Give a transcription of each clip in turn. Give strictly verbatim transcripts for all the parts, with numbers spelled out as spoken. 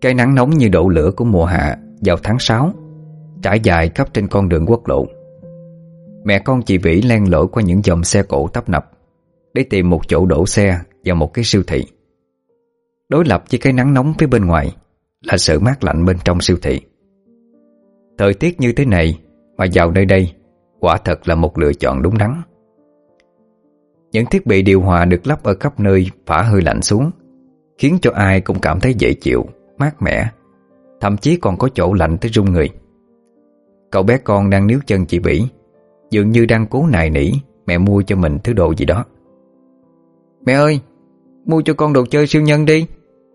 Cái nắng nóng như đổ lửa của mùa hạ vào tháng sáu trải dài khắp trên con đường quốc lộ. Mẹ con chị Vĩ len lỏi qua những dòng xe cộ tấp nập để tìm một chỗ đổ xe vào một cái siêu thị. Đối lập với cái nắng nóng phía bên ngoài là sự mát lạnh bên trong siêu thị. Thời tiết như thế này mà vào nơi đây quả thật là một lựa chọn đúng đắn. Những thiết bị điều hòa được lắp ở khắp nơi phả hơi lạnh xuống, khiến cho ai cũng cảm thấy dễ chịu, mát mẻ, thậm chí còn có chỗ lạnh tới run người. Cậu bé con đang níu chân chị Vĩ, dường như đang cố nài nỉ mẹ mua cho mình thứ đồ gì đó. Mẹ ơi, mua cho con đồ chơi siêu nhân đi.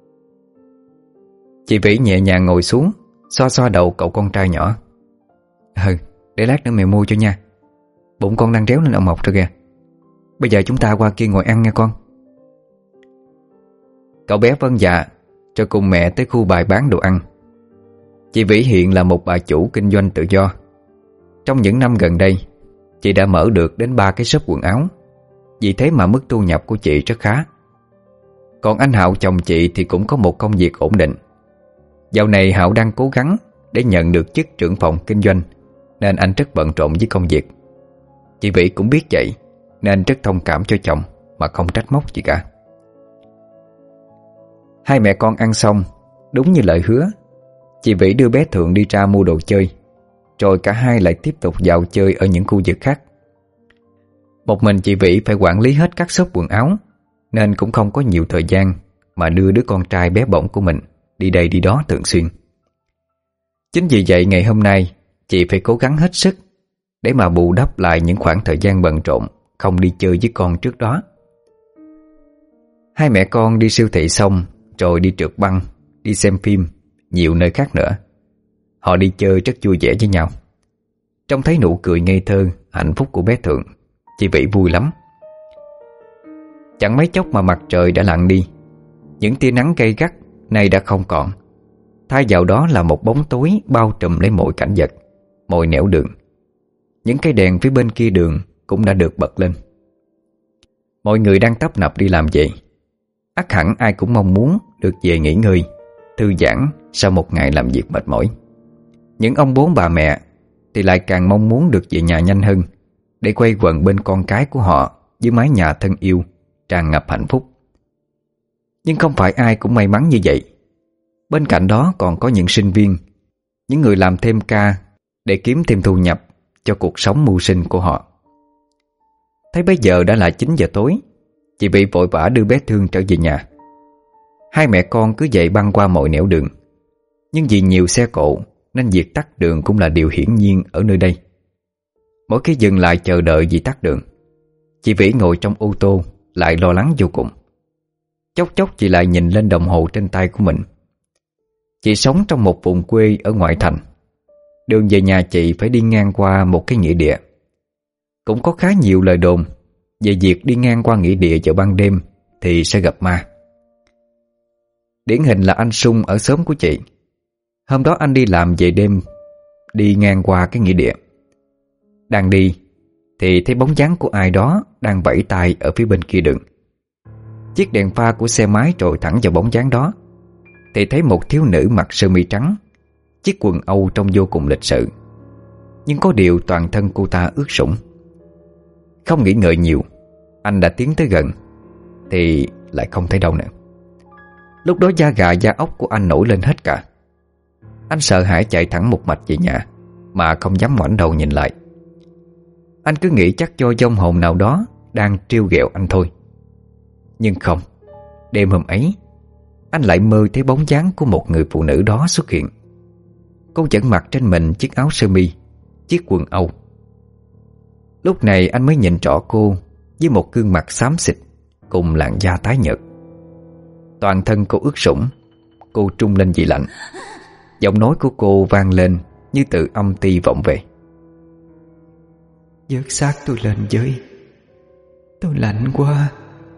Chị Vĩ nhẹ nhàng ngồi xuống, xoa xoa đầu cậu con trai nhỏ. Ừ, để lát nữa mẹ mua cho nha. Bụng con đang réo lên ầm ầm rồi kìa. Bây giờ chúng ta qua kia ngồi ăn nha con. Cậu bé vâng dạ, cho cùng mẹ tới khu bài bán đồ ăn. Chị Vĩ hiện là một bà chủ kinh doanh tự do. Trong những năm gần đây, chị đã mở được đến ba cái shop quần áo. Vì thế mà mức thu nhập của chị rất khá. Còn anh Hạo chồng chị thì cũng có một công việc ổn định. Dạo này Hạo đang cố gắng để nhận được chức trưởng phòng kinh doanh, nên anh rất bận rộn với công việc. Chị Vĩ cũng biết vậy, nên rất thông cảm cho chồng mà không trách móc gì cả. Hai mẹ con ăn xong, đúng như lời hứa, chị Vĩ đưa bé Thượng đi ra mua đồ chơi, rồi cả hai lại tiếp tục dạo chơi ở những khu vực khác. Một mình chị Vĩ phải quản lý hết các shop quần áo, nên cũng không có nhiều thời gian mà đưa đứa con trai bé bỏng của mình đi đây đi đó thường xuyên. Chính vì vậy ngày hôm nay chị phải cố gắng hết sức để mà bù đắp lại những khoảng thời gian bận rộn không đi chơi với con trước đó. Hai mẹ con đi siêu thị xong rồi đi trượt băng, đi xem phim, nhiều nơi khác nữa. Họ đi chơi rất vui vẻ với nhau. Trông thấy nụ cười ngây thơ, hạnh phúc của bé Thượng, chị Vĩ vui lắm. Chẳng mấy chốc mà mặt trời đã lặn đi. Những tia nắng gay gắt nay đã không còn. Thay vào đó là một bóng tối bao trùm lấy mọi cảnh vật, mọi nẻo đường. Những cây đèn phía bên kia đường cũng đã được bật lên. Mọi người đang tấp nập đi làm vậy. Ắt hẳn ai cũng mong muốn được về nghỉ ngơi, thư giãn sau một ngày làm việc mệt mỏi. Những ông bố bà mẹ thì lại càng mong muốn được về nhà nhanh hơn, để quây quần bên con cái của họ với mái nhà thân yêu, tràn ngập hạnh phúc. Nhưng không phải ai cũng may mắn như vậy. Bên cạnh đó còn có những sinh viên, những người làm thêm ca để kiếm thêm thu nhập cho cuộc sống mưu sinh của họ. Thấy bây giờ đã là chín giờ tối, chị Vĩ vội vã đưa bé Thương trở về nhà. Hai mẹ con cứ vậy băng qua mọi nẻo đường. Nhưng vì nhiều xe cộ nên việc tắc đường cũng là điều hiển nhiên ở nơi đây. Mỗi khi dừng lại chờ đợi vì tắc đường, chị Vĩ ngồi trong ô tô lại lo lắng vô cùng. Chốc chốc chị lại nhìn lên đồng hồ trên tay của mình. Chị sống trong một vùng quê ở ngoại thành. Đường về nhà chị phải đi ngang qua một cái nghĩa địa. Cũng có khá nhiều lời đồn về việc đi ngang qua nghĩa địa vào ban đêm thì sẽ gặp ma. Điển hình là anh Sung ở xóm của chị. Hôm đó anh đi làm về đêm, đi ngang qua cái nghĩa địa. Đang đi thì thấy bóng dáng của ai đó đang vẫy tay ở phía bên kia đường. Chiếc đèn pha của xe máy trội thẳng vào bóng dáng đó, thì thấy một thiếu nữ mặc sơ mi trắng, chiếc quần Âu trông vô cùng lịch sự. Nhưng có điều toàn thân cô ta ướt sũng. Không nghĩ ngợi nhiều, anh đã tiến tới gần thì lại không thấy đâu nữa. Lúc đó da gà da óc của anh nổi lên hết cả. Anh sợ hãi chạy thẳng một mạch về nhà, mà không dám ngoảnh đầu nhìn lại. Anh cứ nghĩ chắc do vong hồn nào đó đang trêu ghẹo anh thôi. Nhưng không, đêm hôm ấy anh lại mơ thấy bóng dáng của một người phụ nữ đó xuất hiện. Cô vẫn mặc trên mình chiếc áo sơ mi, chiếc quần Âu. Lúc này anh mới nhìn rõ cô với một gương mặt xám xịt cùng làn da tái nhợt. Toàn thân cô ướt sũng, cô trung lên vì lạnh. Giọng nói của cô vang lên như từ âm ti vọng về. Vớt xác tôi lên với, tôi lạnh quá.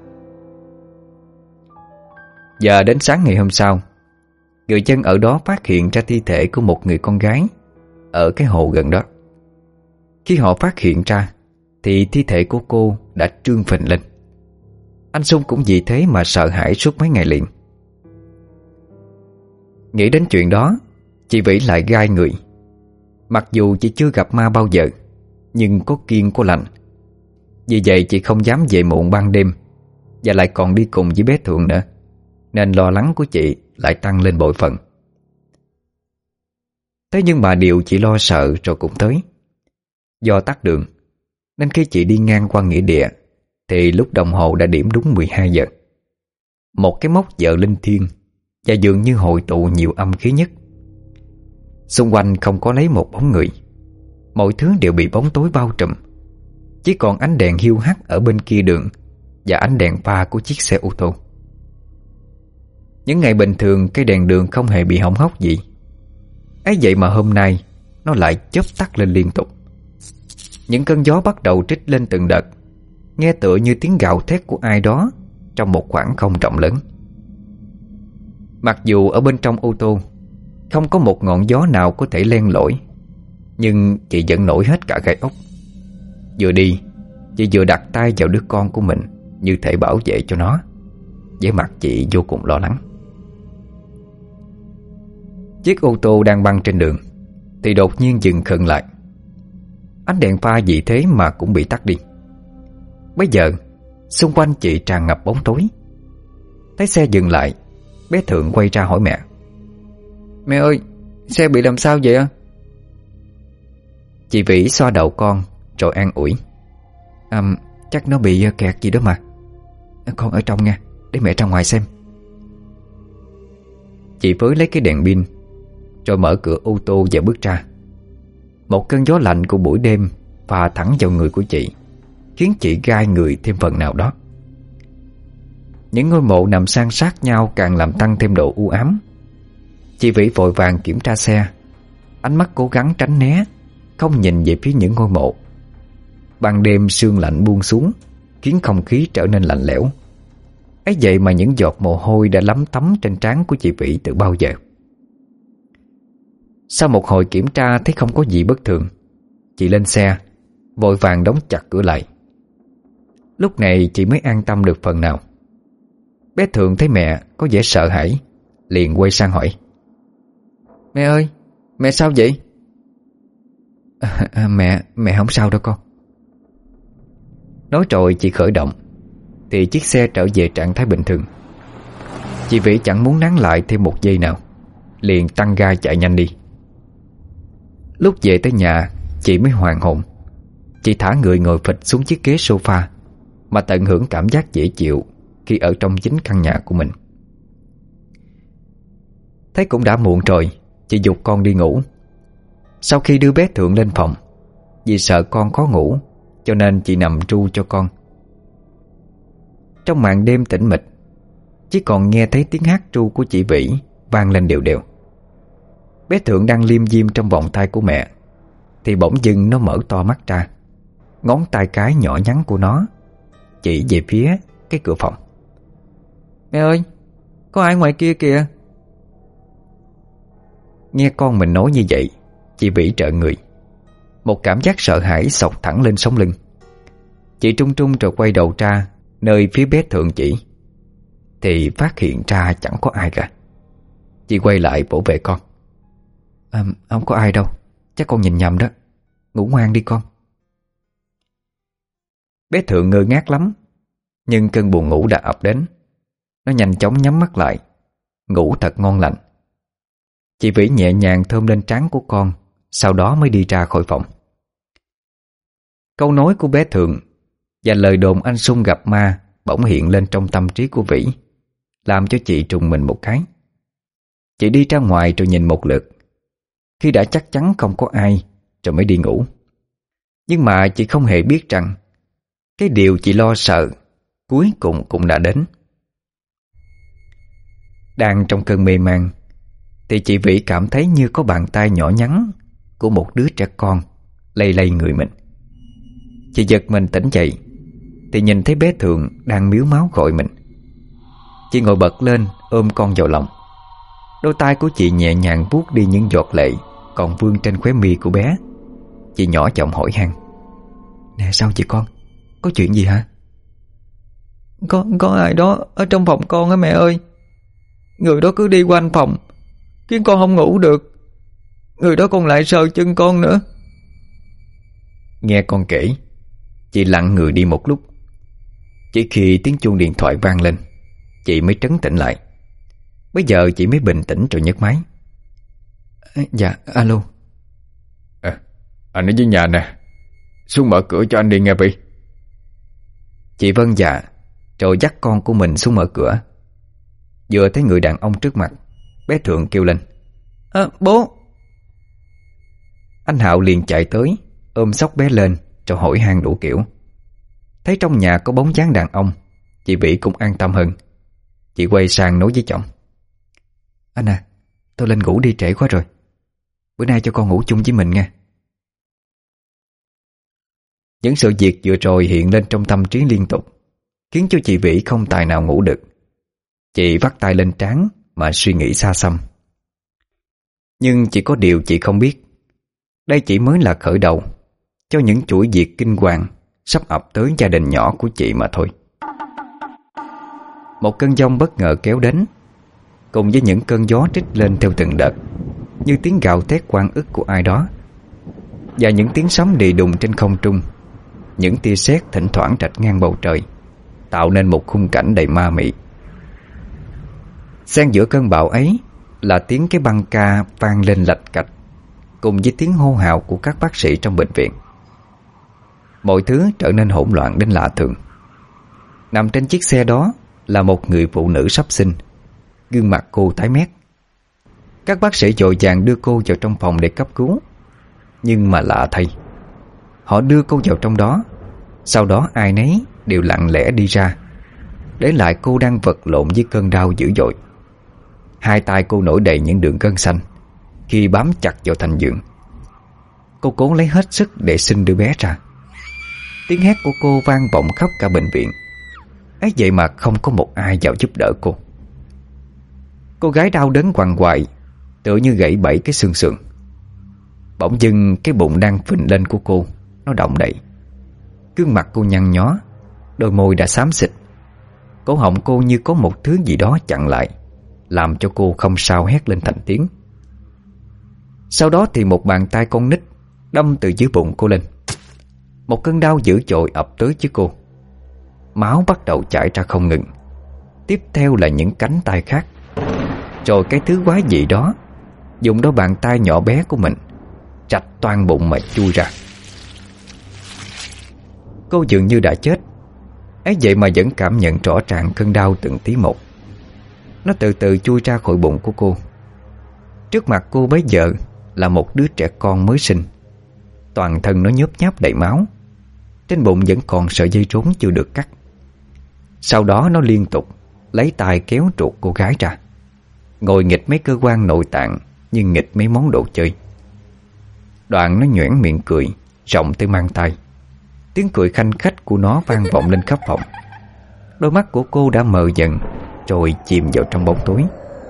Giờ đến sáng ngày hôm sau, người dân ở đó phát hiện ra thi thể của một người con gái ở cái hồ gần đó. Khi họ phát hiện ra thì thi thể của cô đã trương phình lên. Anh Sung cũng vì thế mà sợ hãi suốt mấy ngày liền. Nghĩ đến chuyện đó, chị Vĩ lại gai người. Mặc dù chị chưa gặp ma bao giờ, nhưng có kiêng có lành. Vì vậy chị không dám về muộn ban đêm, và lại còn đi cùng với bé Thượng nữa, nên lo lắng của chị lại tăng lên bội phần. Thế nhưng mà điều chị lo sợ rồi cũng tới. Do tắc đường nên khi chị đi ngang qua nghĩa địa thì lúc đồng hồ đã điểm đúng mười hai giờ. Một cái mốc giờ linh thiêng, và dường như hội tụ nhiều âm khí nhất. Xung quanh không có lấy một bóng người, mọi thứ đều bị bóng tối bao trùm. Chỉ còn ánh đèn hiu hắt ở bên kia đường và ánh đèn pha của chiếc xe ô tô. Những ngày bình thường cái đèn đường không hề bị hỏng hóc gì, ấy vậy mà hôm nay nó lại chớp tắt lên liên tục. Những cơn gió bắt đầu trích lên từng đợt, nghe tựa như tiếng gào thét của ai đó trong một khoảng không rộng lớn. Mặc dù ở bên trong ô tô không có một ngọn gió nào có thể len lỏi, nhưng chị vẫn nổi hết cả gai ốc. Vừa đi, chị vừa đặt tay vào đứa con của mình, như thể bảo vệ cho nó. Vẻ mặt chị vô cùng lo lắng. Chiếc ô tô đang băng trên đường thì đột nhiên dừng khựng lại. Ánh đèn pha vì thế mà cũng bị tắt đi. Bây giờ xung quanh chị tràn ngập bóng tối. Thấy xe dừng lại, bé Thượng quay ra hỏi mẹ: "Mẹ ơi, xe bị làm sao vậy ạ?" Chị Vĩ xoa đầu con rồi an ủi: à, "Chắc nó bị kẹt gì đó mà. Con ở trong nha, để mẹ ra ngoài xem." Chị với lấy cái đèn pin rồi mở cửa ô tô và bước ra. Một cơn gió lạnh của buổi đêm phà thẳng vào người của chị, khiến chị gai người thêm phần nào đó. Những ngôi mộ nằm san sát nhau càng làm tăng thêm độ u ám. Chị Vĩ vội vàng kiểm tra xe, ánh mắt cố gắng tránh né, không nhìn về phía những ngôi mộ. Ban đêm sương lạnh buông xuống, khiến không khí trở nên lạnh lẽo. ấy vậy mà những giọt mồ hôi đã lấm tấm trên trán của chị Vĩ từ bao giờ. Sau một hồi kiểm tra thấy không có gì bất thường, chị lên xe, vội vàng đóng chặt cửa lại. Lúc này chị mới an tâm được phần nào. Bé Thượng thấy mẹ có vẻ sợ hãi, liền quay sang hỏi: "Mẹ ơi, mẹ sao vậy?" À, à, mẹ, mẹ không sao đâu con. Nói rồi chị khởi động thì chiếc xe trở về trạng thái bình thường. Chị Vĩ chẳng muốn nán lại thêm một giây nào, liền tăng ga chạy nhanh đi. Lúc về tới nhà, chị mới hoàn hồn. Chị thả người ngồi phịch xuống chiếc ghế sofa, mà tận hưởng cảm giác dễ chịu khi ở trong chính căn nhà của mình. Thấy cũng đã muộn rồi, chị giục con đi ngủ. Sau khi đưa bé Thượng lên phòng, vì sợ con khó ngủ, cho nên chị nằm tru cho con. Trong màn đêm tĩnh mịch, chỉ còn nghe thấy tiếng hát tru của chị Vĩ vang lên đều đều. Bé Thượng đang liêm diêm trong vòng tay của mẹ, thì bỗng dưng nó mở to mắt ra, ngón tay cái nhỏ nhắn của nó chỉ về phía cái cửa phòng. "Mẹ ơi, có ai ngoài kia kìa." Nghe con mình nói như vậy, chị Vĩ trợn người. Một cảm giác sợ hãi xộc thẳng lên sống lưng. Chị trung trung rồi quay đầu ra nơi phía bé Thượng chỉ, thì phát hiện ra chẳng có ai cả. Chị quay lại vỗ về con: à, "Không có ai đâu, chắc con nhìn nhầm đó. Ngủ ngoan đi con." Bé Thượng ngơ ngác lắm, nhưng cơn buồn ngủ đã ập đến. Nó nhanh chóng nhắm mắt lại, ngủ thật ngon lành. Chị Vĩ nhẹ nhàng thơm lên trán của con, sau đó mới đi ra khỏi phòng. Câu nói của bé Thượng và lời đồn anh Sung gặp ma bỗng hiện lên trong tâm trí của Vĩ, làm cho chị trùng mình một cái. Chị đi ra ngoài rồi nhìn một lượt. Khi đã chắc chắn không có ai rồi mới đi ngủ. Nhưng mà chị không hề biết rằng cái điều chị lo sợ cuối cùng cũng đã đến. Đang trong cơn mê man thì chị Vĩ cảm thấy như có bàn tay nhỏ nhắn của một đứa trẻ con lay lay người mình. Chị giật mình tỉnh dậy thì nhìn thấy bé Thượng đang miếu máu gọi mình. Chị ngồi bật lên ôm con vào lòng. Đôi tay của chị nhẹ nhàng vuốt đi những giọt lệ còn vương trên khóe mi của bé. Chị nhỏ giọng hỏi han: "Nè, sao chị con? Có chuyện gì hả?" Có, có ai đó ở trong phòng con á mẹ ơi. Người đó cứ đi quanh phòng, khiến con không ngủ được. Người đó còn lại sờ chân con nữa. Nghe con kể, chị lặng người đi một lúc. Chỉ khi tiếng chuông điện thoại vang lên, chị mới trấn tĩnh lại. Bây giờ chị mới bình tĩnh rồi nhấc máy. Dạ, alo. À, anh ở dưới nhà nè, xuống mở cửa cho anh đi nghe Vy. Chị vâng dạ, rồi dắt con của mình xuống mở cửa. Vừa thấy người đàn ông trước mặt, bé Thượng kêu lên: À, bố. Anh Hạo liền chạy tới, ôm xốc bé lên rồi hỏi han đủ kiểu. Thấy trong nhà có bóng dáng đàn ông, chị Vĩ cũng an tâm hơn. Chị quay sang nói với chồng: Anh à, tôi lên ngủ đi, trễ quá rồi. Bữa nay cho con ngủ chung với mình nha. Những sự việc vừa rồi hiện lên trong tâm trí liên tục, khiến cho chị Vĩ không tài nào ngủ được. Chị vắt tay lên trán mà suy nghĩ xa xăm. Nhưng chỉ có điều chị không biết, đây chỉ mới là khởi đầu cho những chuỗi việc kinh hoàng sắp ập tới gia đình nhỏ của chị mà thôi. Một cơn giông bất ngờ kéo đến, cùng với những cơn gió trích lên theo từng đợt, như tiếng gào thét oan ức của ai đó, và những tiếng sấm đì đùng trên không trung. Những tia sét thỉnh thoảng rạch ngang bầu trời, tạo nên một khung cảnh đầy ma mị. Xen giữa cơn bão ấy là tiếng cái băng ca vang lên lạch cạch, cùng với tiếng hô hào của các bác sĩ trong bệnh viện. Mọi thứ trở nên hỗn loạn đến lạ thường. Nằm trên chiếc xe đó là một người phụ nữ sắp sinh, gương mặt cô tái mét. Các bác sĩ vội vàng đưa cô vào trong phòng để cấp cứu. Nhưng mà lạ thay, họ đưa cô vào trong đó, sau đó ai nấy đều lặng lẽ đi ra, để lại cô đang vật lộn với cơn đau dữ dội. Hai tay cô nổi đầy những đường gân xanh khi bám chặt vào thành giường. Cô cố lấy hết sức để sinh đứa bé ra. Tiếng hét của cô vang vọng khắp cả bệnh viện. ấy vậy mà không có một ai vào giúp đỡ cô. Cô gái đau đớn quằn quại, tựa như gãy bảy cái xương sườn. Bỗng dưng cái bụng đang phình lên của cô nó động đậy. Gương mặt cô nhăn nhó, đôi môi đã xám xịt. Cổ họng cô như có một thứ gì đó chặn lại, làm cho cô không sao hét lên thành tiếng. Sau đó thì một bàn tay con nít đâm từ dưới bụng cô lên. Một cơn đau dữ dội ập tới với cô. Máu bắt đầu chảy ra không ngừng. Tiếp theo là những cánh tay khác. Rồi cái thứ quái dị đó dùng đôi bàn tay nhỏ bé của mình rạch toang bụng mà chui ra. Cô dường như đã chết, ấy vậy mà vẫn cảm nhận rõ ràng cơn đau từng tí một. Nó từ từ chui ra khỏi bụng của cô. Trước mặt cô bấy giờ là một đứa trẻ con mới sinh. Toàn thân nó nhớp nháp đầy máu. Trên bụng vẫn còn sợi dây rốn chưa được cắt. Sau đó nó liên tục lấy tay kéo ruột cô gái ra, ngồi nghịch mấy cơ quan nội tạng như nghịch mấy món đồ chơi. Đoạn nó nhoẻn miệng cười rộng tới mang tay. Tiếng cười khanh khách của nó vang vọng lên khắp phòng. Đôi mắt của cô đã mờ dần, rồi chìm vào trong bóng tối.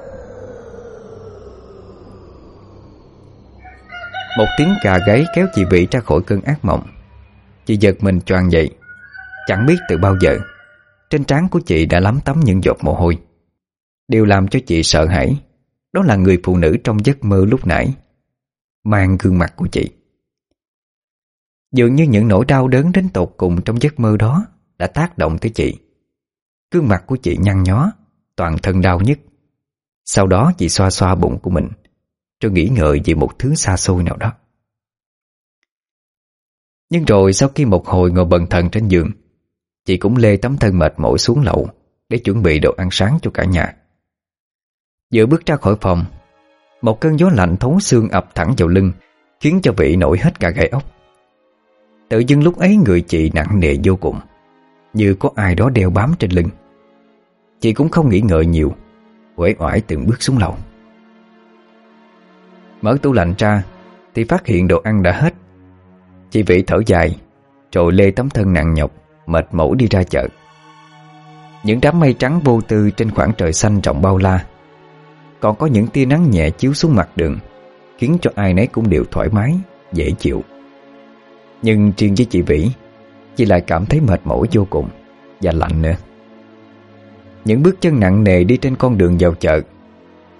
Một tiếng cà gáy kéo chị Vĩ ra khỏi cơn ác mộng. Chị giật mình choàng dậy. Chẳng biết từ bao giờ trên trán của chị đã lấm tấm những giọt mồ hôi. Điều làm cho chị sợ hãi đó là người phụ nữ trong giấc mơ lúc nãy mang gương mặt của chị. Dường như những nỗi đau đớn đến tột cùng trong giấc mơ đó đã tác động tới chị. Gương mặt của chị nhăn nhó, toàn thân đau nhức. Sau đó chị xoa xoa bụng của mình, rồi nghĩ ngợi về một thứ xa xôi nào đó. Nhưng rồi sau khi một hồi ngồi bần thần trên giường, chị cũng lê tấm thân mệt mỏi xuống lầu để chuẩn bị đồ ăn sáng cho cả nhà. Vừa bước ra khỏi phòng, một cơn gió lạnh thấu xương ập thẳng vào lưng, khiến cho Vĩ nổi hết cả gai ốc. Tự dưng lúc ấy người chị nặng nề vô cùng, như có ai đó đeo bám trên lưng. Chị cũng không nghĩ ngợi nhiều, uể oải từng bước xuống lầu. Mở tủ lạnh ra thì phát hiện đồ ăn đã hết. Chị Vĩ thở dài, rồi lê tấm thân nặng nhọc mệt mỏi đi ra chợ. Những đám mây trắng vô tư trên khoảng trời xanh rộng bao la, còn có những tia nắng nhẹ chiếu xuống mặt đường, khiến cho ai nấy cũng đều thoải mái, dễ chịu. Nhưng riêng với chị Vĩ, chị lại cảm thấy mệt mỏi vô cùng, và lạnh nữa. Những bước chân nặng nề đi trên con đường vào chợ.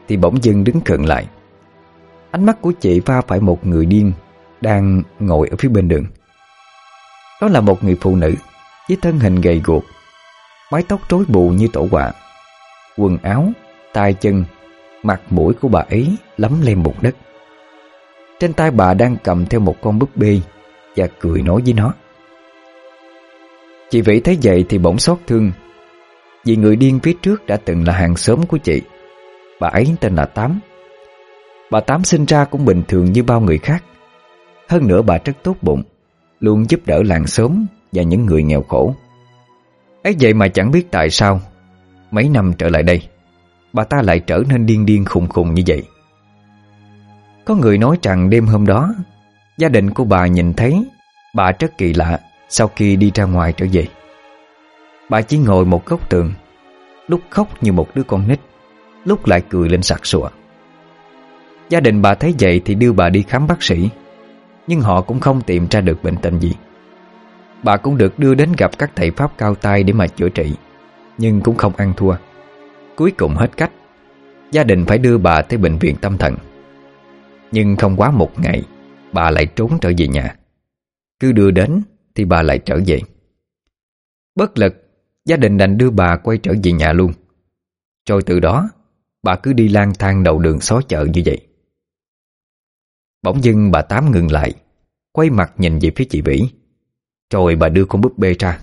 thì bỗng dưng đứng khựng lại. Ánh mắt của chị va phải một người điên đang ngồi ở phía bên đường. Đó là một người phụ nữ với thân hình gầy guộc, mái tóc rối bù như tổ quạ. Quần áo, tay chân, mặt mũi của bà ấy lấm lem bùn đất. Trên tay bà đang cầm theo một con búp bê và cười nói với nó. Chị Vĩ thấy vậy thì bỗng xót thương, vì người điên phía trước đã từng là hàng xóm của chị. Bà ấy tên là Tám. Bà Tám sinh ra cũng bình thường như bao người khác. Hơn nữa bà rất tốt bụng, luôn giúp đỡ làng xóm và những người nghèo khổ. Ấy vậy mà chẳng biết tại sao mấy năm trở lại đây bà ta lại trở nên điên điên khùng khùng như vậy. Có người nói rằng đêm hôm đó gia đình của bà nhìn thấy bà rất kỳ lạ sau khi đi ra ngoài trở về. Bà chỉ ngồi một góc tường, lúc khóc như một đứa con nít, lúc lại cười lên sặc sụa. Gia đình bà thấy vậy thì đưa bà đi khám bác sĩ, nhưng họ cũng không tìm ra được bệnh tình gì. Bà cũng được đưa đến gặp các thầy pháp cao tay để mà chữa trị, nhưng cũng không ăn thua. Cuối cùng hết cách, gia đình phải đưa bà tới bệnh viện tâm thần. Nhưng không quá một ngày, bà lại trốn trở về nhà. Cứ đưa đến thì bà lại trở về. Bất lực, gia đình đành đưa bà quay trở về nhà luôn. Rồi từ đó bà cứ đi lang thang đầu đường xó chợ như vậy. Bỗng dưng bà Tám ngừng lại, quay mặt nhìn về phía chị Vĩ. Rồi bà đưa con búp bê ra.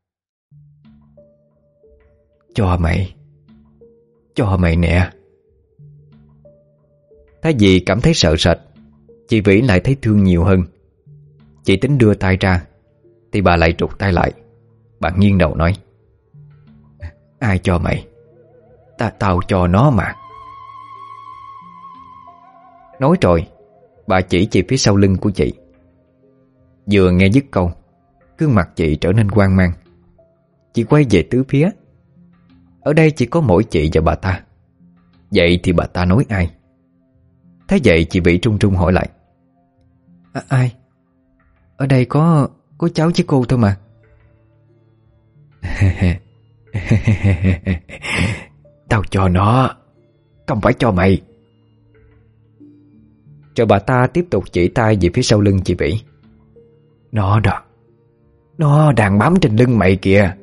Cho mày, cho mày nè. Thay vì cảm thấy sợ sệt, chị Vĩ lại thấy thương nhiều hơn. Chị tính đưa tay ra thì bà lại trục tay lại. Bà nghiêng đầu nói: Ai cho mày? Ta tao cho nó mà. Nói rồi bà chỉ chị phía sau lưng của chị. Vừa nghe dứt câu, gương mặt chị trở nên hoang mang. Chị quay về tứ phía. Ở đây chỉ có mỗi chị và bà ta. Vậy thì bà ta nói ai? Thế vậy chị Vĩ trung trung hỏi lại: à, Ai? Ở đây có Có cháu với cô thôi mà. Tao cho nó, không phải cho mày. Rồi bà ta tiếp tục chỉ tay về phía sau lưng chị Vĩ. Nó đó, nó đang bám trên lưng mày kìa.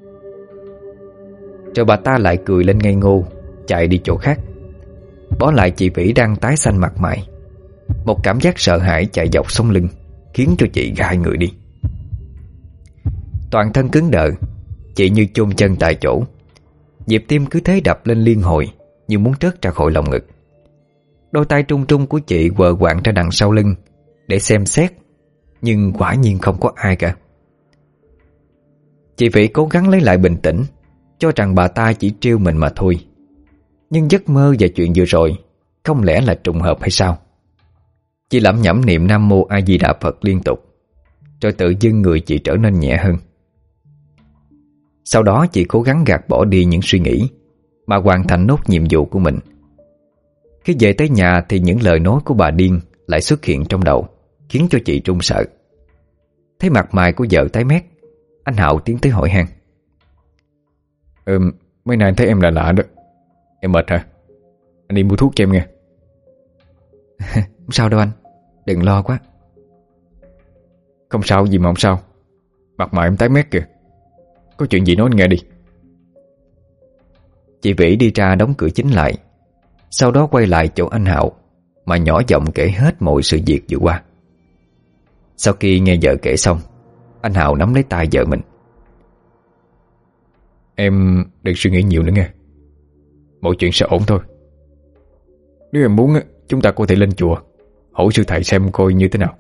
Rồi bà ta lại cười lên ngây ngô, chạy đi chỗ khác, bỏ lại chị Vĩ đang tái xanh mặt mày. Một cảm giác sợ hãi chạy dọc sống lưng, khiến cho chị gai người đi. Toàn thân cứng đờ, chị như chôn chân tại chỗ. Nhịp tim cứ thế đập lên liên hồi, như muốn trớt ra khỏi lòng ngực. Đôi tay trung trung của chị quờ quạng ra đằng sau lưng để xem xét, nhưng quả nhiên không có ai cả. Chị Vĩ cố gắng lấy lại bình tĩnh, cho rằng bà ta chỉ trêu mình mà thôi. Nhưng giấc mơ và chuyện vừa rồi không lẽ là trùng hợp hay sao? Chị lẩm nhẩm niệm Nam Mô A Di Đà Phật liên tục, rồi tự dưng người chị trở nên nhẹ hơn. Sau đó chị cố gắng gạt bỏ đi những suy nghĩ, mà hoàn thành nốt nhiệm vụ của mình. Khi về tới nhà thì những lời nói của bà điên lại xuất hiện trong đầu, khiến cho chị run sợ. Thấy mặt mày của vợ tái mét, anh Hạo tiến tới hỏi han: Ừ, mấy nay anh thấy em lạ lạ đó. Em mệt hả? Anh đi mua thuốc cho em nghe. Không sao đâu anh, đừng lo quá. Không sao gì mà không sao. Mặt mày em tái mét kìa. Có chuyện gì nói anh nghe đi. Chị Vĩ đi ra đóng cửa chính lại, sau đó quay lại chỗ anh Hạo mà nhỏ giọng kể hết mọi sự việc vừa qua. Sau khi nghe vợ kể xong, anh Hạo nắm lấy tay vợ mình: Em đừng suy nghĩ nhiều nữa nghe. Mọi chuyện sẽ ổn thôi. Nếu em muốn, chúng ta có thể lên chùa hỏi sư thầy xem coi như thế nào.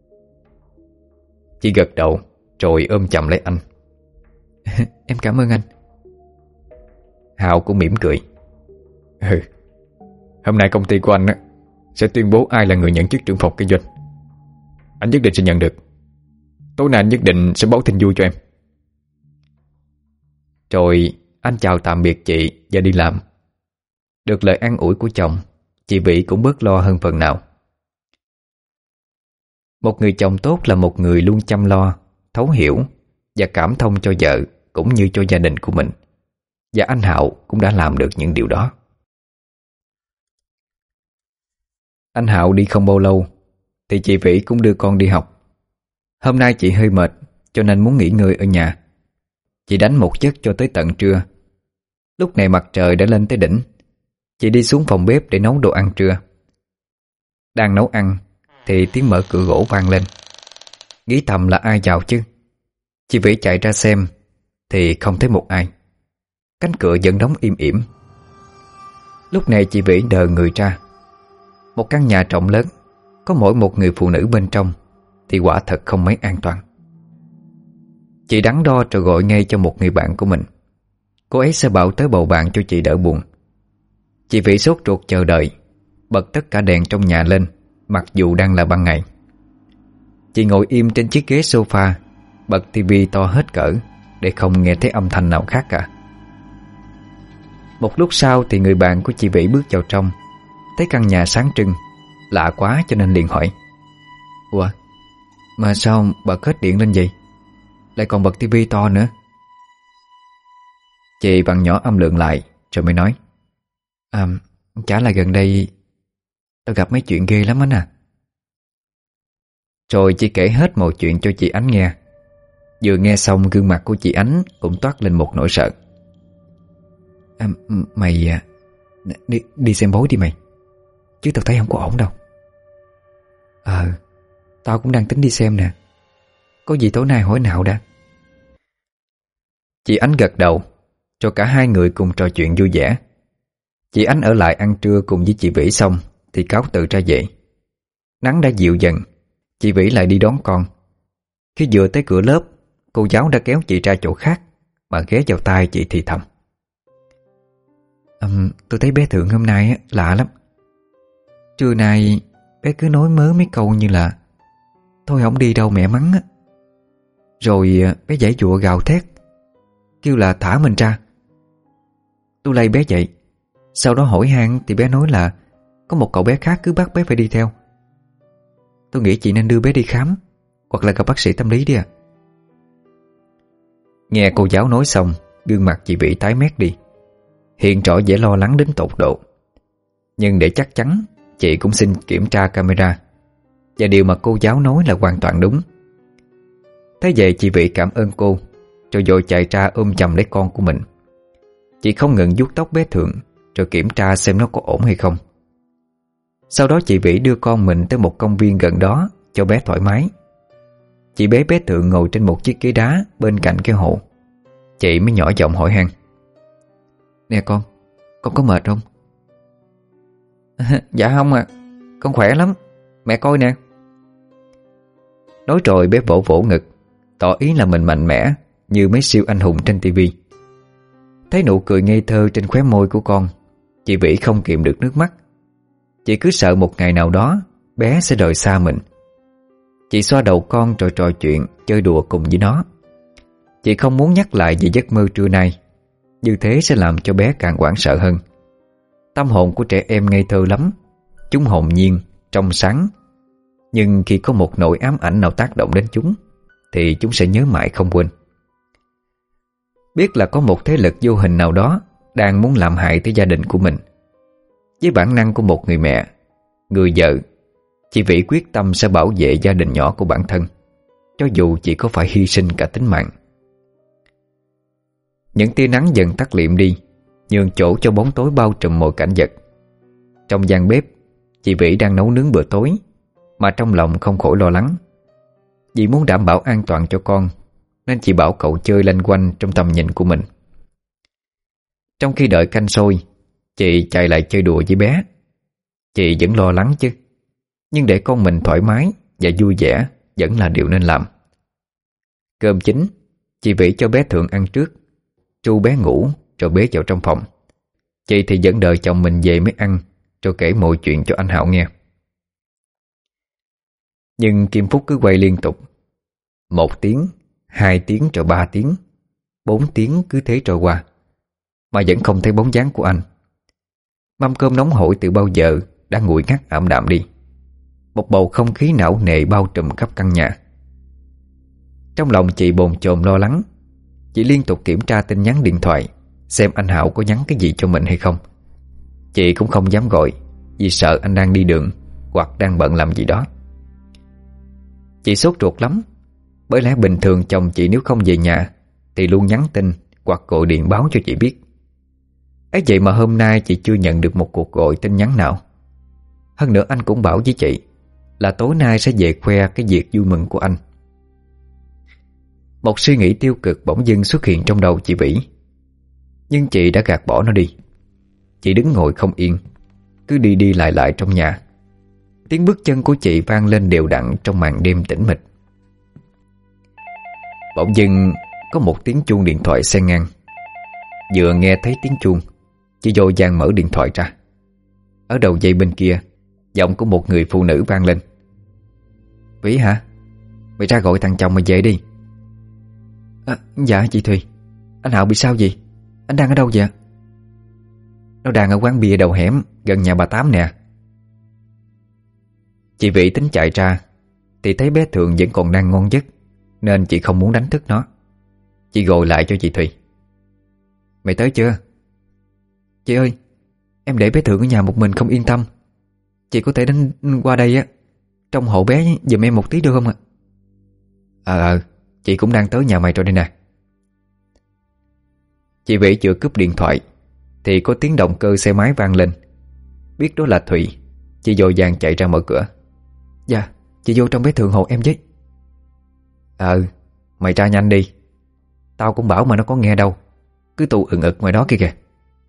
Chị gật đầu rồi ôm chầm lấy anh. Em cảm ơn anh. Hạo cũng mỉm cười. Ừ, hôm nay công ty của anh sẽ tuyên bố ai là người nhận chức trưởng phòng kinh doanh. Anh nhất định sẽ nhận được. Tối nay anh nhất định sẽ báo tin vui cho em. Rồi anh chào tạm biệt chị và đi làm. Được lời an ủi của chồng, chị Vĩ cũng bớt lo hơn phần nào. Một người chồng tốt là một người luôn chăm lo, thấu hiểu và cảm thông cho vợ cũng như cho gia đình của mình. Và anh Hạo cũng đã làm được những điều đó. Anh Hạo đi không bao lâu thì chị Vĩ cũng đưa con đi học. Hôm nay chị hơi mệt cho nên muốn nghỉ ngơi ở nhà. Chị đánh một giấc cho tới tận trưa. Lúc này mặt trời đã lên tới đỉnh. Chị đi xuống phòng bếp để nấu đồ ăn trưa. Đang nấu ăn thì tiếng mở cửa gỗ vang lên. Nghĩ thầm là ai vào chứ. Chị Vĩ chạy ra xem thì không thấy một ai. Cánh cửa vẫn đóng im ỉm. Lúc này chị Vĩ đờ người ra. Một căn nhà rộng lớn, có mỗi một người phụ nữ bên trong thì quả thật không mấy an toàn. Chị đắn đo rồi gọi ngay cho một người bạn của mình. Cô ấy sẽ bảo tới bầu bạn cho chị đỡ buồn. Chị Vĩ sốt ruột chờ đợi, bật tất cả đèn trong nhà lên, mặc dù đang là ban ngày. Chị ngồi im trên chiếc ghế sofa, bật tivi to hết cỡ để không nghe thấy âm thanh nào khác cả. Một lúc sau thì người bạn của chị Vĩ bước vào trong, thấy căn nhà sáng trưng, lạ quá cho nên liền hỏi: "Ủa, mà sao bật hết điện lên vậy? Lại còn bật tivi to nữa?" Chị vặn nhỏ âm lượng lại rồi mới nói: À, chả là gần đây tao gặp mấy chuyện ghê lắm anh à. Rồi chị kể hết mọi chuyện cho chị Ánh nghe. Vừa nghe xong gương mặt của chị Ánh cũng toát lên một nỗi sợ. à, Mày à, đi, đi xem bói đi mày, chứ tao thấy không có ổn đâu. Ờ, tao cũng đang tính đi xem nè. Có gì tối nay hỏi nào đã. Chị Ánh gật đầu, cho cả hai người cùng trò chuyện vui vẻ. Chị Ánh ở lại ăn trưa cùng với chị Vĩ xong thì cáo từ ra về. Nắng đã dịu dần, chị Vĩ lại đi đón con. Khi vừa tới cửa lớp, cô giáo đã kéo chị ra chỗ khác mà ghé vào tai chị thì thầm: um, Tôi thấy bé Thượng hôm nay lạ lắm. Trưa nay bé cứ nói mớ mấy câu như là "Thôi không đi đâu mẹ mắng á." Rồi bé giãy giụa gào thét, kêu là thả mình ra. Tôi lay bé dậy. Sau đó hỏi han thì bé nói là có một cậu bé khác cứ bắt bé phải đi theo. Tôi nghĩ chị nên đưa bé đi khám, hoặc là gặp bác sĩ tâm lý đi à. Nghe cô giáo nói xong, gương mặt chị Vĩ tái mét đi, hiện rõ vẻ lo lắng đến tột độ. Nhưng để chắc chắn, chị cũng xin kiểm tra camera. Và điều mà cô giáo nói là hoàn toàn đúng. Thế vậy chị Vĩ cảm ơn cô, rồi vội chạy ra ôm chầm lấy con của mình. Chị không ngừng vuốt tóc bé Thượng, rồi kiểm tra xem nó có ổn hay không. Sau đó chị Vĩ đưa con mình tới một công viên gần đó cho bé thoải mái. Chị bế bé Thượng ngồi trên một chiếc ghế đá bên cạnh cái hồ. Chị mới nhỏ giọng hỏi han: Nè con, con có mệt không? Dạ không à, con khỏe lắm, mẹ coi nè. Nói rồi bé vỗ vỗ ngực, tỏ ý là mình mạnh mẽ như mấy siêu anh hùng trên tivi. Thấy nụ cười ngây thơ trên khóe môi của con, chị Vĩ không kiềm được nước mắt. Chị cứ sợ một ngày nào đó bé sẽ rời xa mình. Chị xoa đầu con rồi trò chuyện, chơi đùa cùng với nó. Chị không muốn nhắc lại về giấc mơ trưa nay, như thế sẽ làm cho bé càng hoảng sợ hơn. Tâm hồn của trẻ em ngây thơ lắm, chúng hồn nhiên, trong sáng. Nhưng khi có một nỗi ám ảnh nào tác động đến chúng thì chúng sẽ nhớ mãi không quên. Biết là có một thế lực vô hình nào đó đang muốn làm hại tới gia đình của mình. Với bản năng của một người mẹ, người vợ, chị Vĩ quyết tâm sẽ bảo vệ gia đình nhỏ của bản thân, cho dù chỉ có phải hy sinh cả tính mạng. Những tia nắng dần tắt liệm đi, nhường chỗ cho bóng tối bao trùm mọi cảnh vật. Trong gian bếp, chị Vĩ đang nấu nướng bữa tối, mà trong lòng không khỏi lo lắng. Vì muốn đảm bảo an toàn cho con, nên chị bảo cậu chơi lanh quanh trong tầm nhìn của mình. Trong khi đợi canh sôi, chị chạy lại chơi đùa với bé. Chị vẫn lo lắng chứ, nhưng để con mình thoải mái và vui vẻ vẫn là điều nên làm. Cơm chín, chị Vĩ cho bé Thượng ăn trước, tru bé ngủ rồi bế vào trong phòng. Chị thì vẫn đợi chồng mình về mới ăn, rồi kể mọi chuyện cho anh Hạo nghe. Nhưng kim phút cứ quay liên tục. Một tiếng, hai tiếng rồi ba tiếng, bốn tiếng cứ thế trôi qua, mà vẫn không thấy bóng dáng của anh. Mâm cơm nóng hổi từ bao giờ đã nguội ngắt ảm đạm đi. Một bầu không khí não nề bao trùm khắp căn nhà. Trong lòng chị bồn chồn lo lắng. Chị liên tục kiểm tra tin nhắn điện thoại, xem anh Hạo có nhắn cái gì cho mình hay không. Chị cũng không dám gọi, vì sợ anh đang đi đường, hoặc đang bận làm gì đó. Chị sốt ruột lắm, bởi lẽ bình thường chồng chị nếu không về nhà thì luôn nhắn tin hoặc gọi điện báo cho chị biết. Ấy vậy mà hôm nay chị chưa nhận được một cuộc gọi tin nhắn nào. Hơn nữa anh cũng bảo với chị là tối nay sẽ về khoe cái việc vui mừng của anh. Một suy nghĩ tiêu cực bỗng dưng xuất hiện trong đầu chị Vĩ, nhưng chị đã gạt bỏ nó đi. Chị đứng ngồi không yên, cứ đi đi lại lại trong nhà. Tiếng bước chân của chị vang lên đều đặn trong màn đêm tĩnh mịch. Bỗng dưng có một tiếng chuông điện thoại xen ngang. Vừa nghe thấy tiếng chuông, chị vội vàng mở điện thoại ra. Ở đầu dây bên kia, giọng của một người phụ nữ vang lên. Vĩ hả? Mày ra gọi thằng chồng mày về đi. À, dạ chị Thùy. Anh Hạo bị sao gì? Anh đang ở đâu vậy? Nó đang ở quán bia đầu hẻm gần nhà bà Tám nè. Chị Vĩ tính chạy ra thì thấy bé Thượng vẫn còn đang ngon giấc, nên chị không muốn đánh thức nó. Chị gọi lại cho chị Thùy. Mày tới chưa? Chị ơi, em để bé Thượng ở nhà một mình không yên tâm. Chị có thể đến qua đây á, trông hộ bé giùm em một tí được không ạ? Ờ ờ, chị cũng đang tới nhà mày rồi đây nè. Chị Vĩ vừa cúp điện thoại thì có tiếng động cơ xe máy vang lên. Biết đó là Thùy, chị vội vàng chạy ra mở cửa. Dạ, chị vô trong bé Thượng hộ em với. Ờ, mày ra nhanh đi. Tao cũng bảo mà nó có nghe đâu, cứ tù ừng ực ngoài đó kia kìa.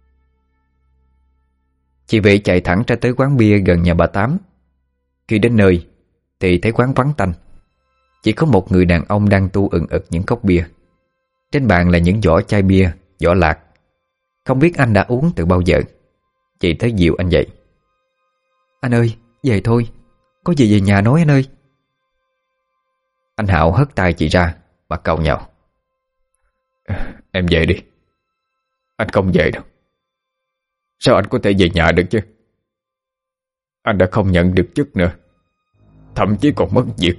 Chị Vĩ chạy thẳng ra tới quán bia gần nhà bà Tám. Khi đến nơi thì thấy quán vắng tanh. Chỉ có một người đàn ông đang tu ừng ực những cốc bia. Trên bàn là những vỏ chai bia, vỏ lạc. Không biết anh đã uống từ bao giờ. Chị tới dịu anh dậy. Anh ơi, về thôi, có gì về nhà nói anh ơi. Anh Hạo hất tay chị ra mà càu nhàu. Em về đi. Anh không về đâu. Sao anh có thể về nhà được chứ? Anh đã không nhận được chức nữa, thậm chí còn mất việc.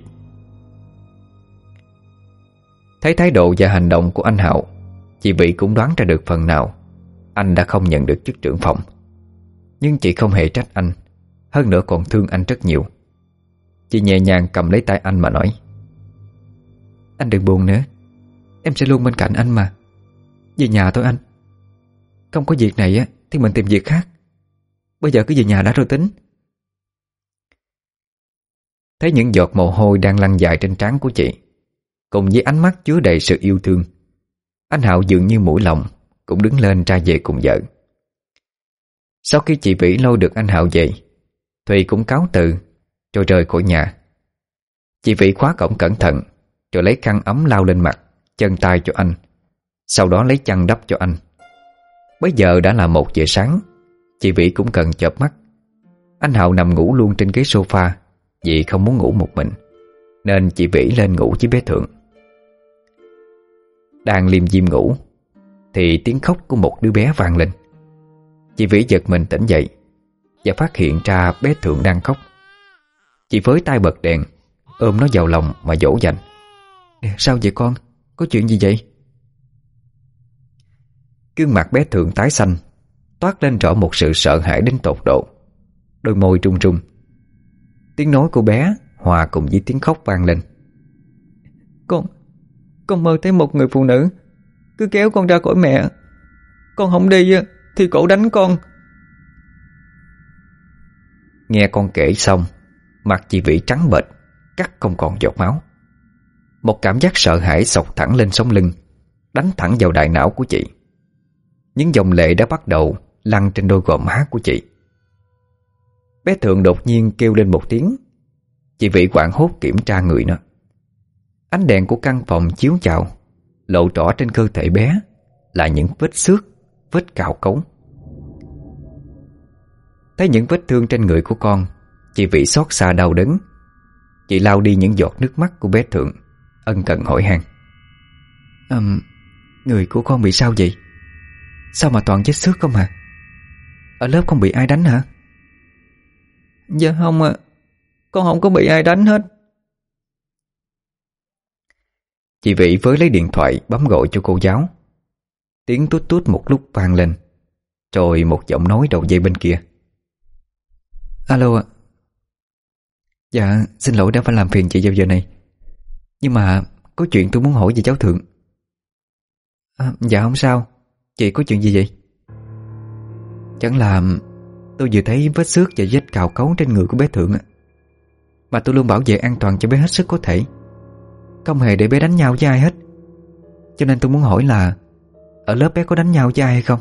Thấy thái độ và hành động của anh Hạo, chị Vĩ cũng đoán ra được phần nào anh đã không nhận được chức trưởng phòng. Nhưng chị không hề trách anh, hơn nữa còn thương anh rất nhiều. Chị nhẹ nhàng cầm lấy tay anh mà nói. Anh đừng buồn nữa, em sẽ luôn bên cạnh anh mà. Về nhà thôi anh. Không có việc này á thì mình tìm việc khác. Bây giờ cứ về nhà đã rồi tính. Thấy những giọt mồ hôi đang lăn dài trên trán của chị, cùng với ánh mắt chứa đầy sự yêu thương, anh Hạo dường như mũi lòng cũng đứng lên ra về cùng vợ. Sau khi chị Vĩ lôi được anh Hạo về, Thùy cũng cáo từ rồi rời khỏi nhà. Chị Vĩ khóa cổng cẩn thận, rồi lấy khăn ấm lau lên mặt, chân tay cho anh, sau đó lấy chăn đắp cho anh. Bây giờ đã là một giờ sáng, chị Vĩ cũng cần chợp mắt. Anh Hạo nằm ngủ luôn trên ghế sofa vì không muốn ngủ một mình, nên chị Vĩ lên ngủ với bé Thượng. Đang liêm diêm ngủ thì tiếng khóc của một đứa bé vang lên. Chị Vĩ giật mình tỉnh dậy và phát hiện ra bé Thượng đang khóc. Chị với tay bật đèn, ôm nó vào lòng mà dỗ dành. Sao vậy con? Có chuyện gì vậy? Gương mặt bé Thượng tái xanh, toát lên rõ một sự sợ hãi đến tột độ. Đôi môi run run. Tiếng nói của bé hòa cùng với tiếng khóc vang lên. Con Con mơ thấy một người phụ nữ cứ kéo con ra khỏi mẹ. Con không đi thì cổ đánh con. Nghe con kể xong, mặt chị Vĩ trắng bệch, cắt không còn giọt máu. Một cảm giác sợ hãi xộc thẳng lên sống lưng, đánh thẳng vào đại não của chị. Những dòng lệ đã bắt đầu lăn trên đôi gò má của chị. Bé Thượng đột nhiên kêu lên một tiếng. Chị Vĩ hoảng hốt kiểm tra người nó. Ánh đèn của căn phòng chiếu chào, lộ rõ trên cơ thể bé là những vết xước, vết cào cấu. Thấy những vết thương trên người của con, chị Vĩ xót xa đau đớn. Chị lau đi những giọt nước mắt của bé Thượng, ân cần hỏi han. um, Người của con bị sao vậy? Sao mà toàn vết xước không hả? Ở lớp không bị ai đánh hả? Dạ không ạ, à. Con không có bị ai đánh hết. Chị Vĩ với lấy điện thoại bấm gọi cho cô giáo. Tiếng tút tút một lúc vang lên, rồi một giọng nói đầu dây bên kia. Alo ạ. Dạ xin lỗi đã phải làm phiền chị vào giờ này, nhưng mà có chuyện tôi muốn hỏi về cháu Thượng. À, dạ không sao. Chị có chuyện gì vậy? Chẳng là tôi vừa thấy vết xước và vết cào cấu trên người của bé Thượng, mà tôi luôn bảo vệ an toàn cho bé hết sức có thể, không hề để bé đánh nhau với ai hết. Cho nên tôi muốn hỏi là ở lớp bé có đánh nhau với ai hay không?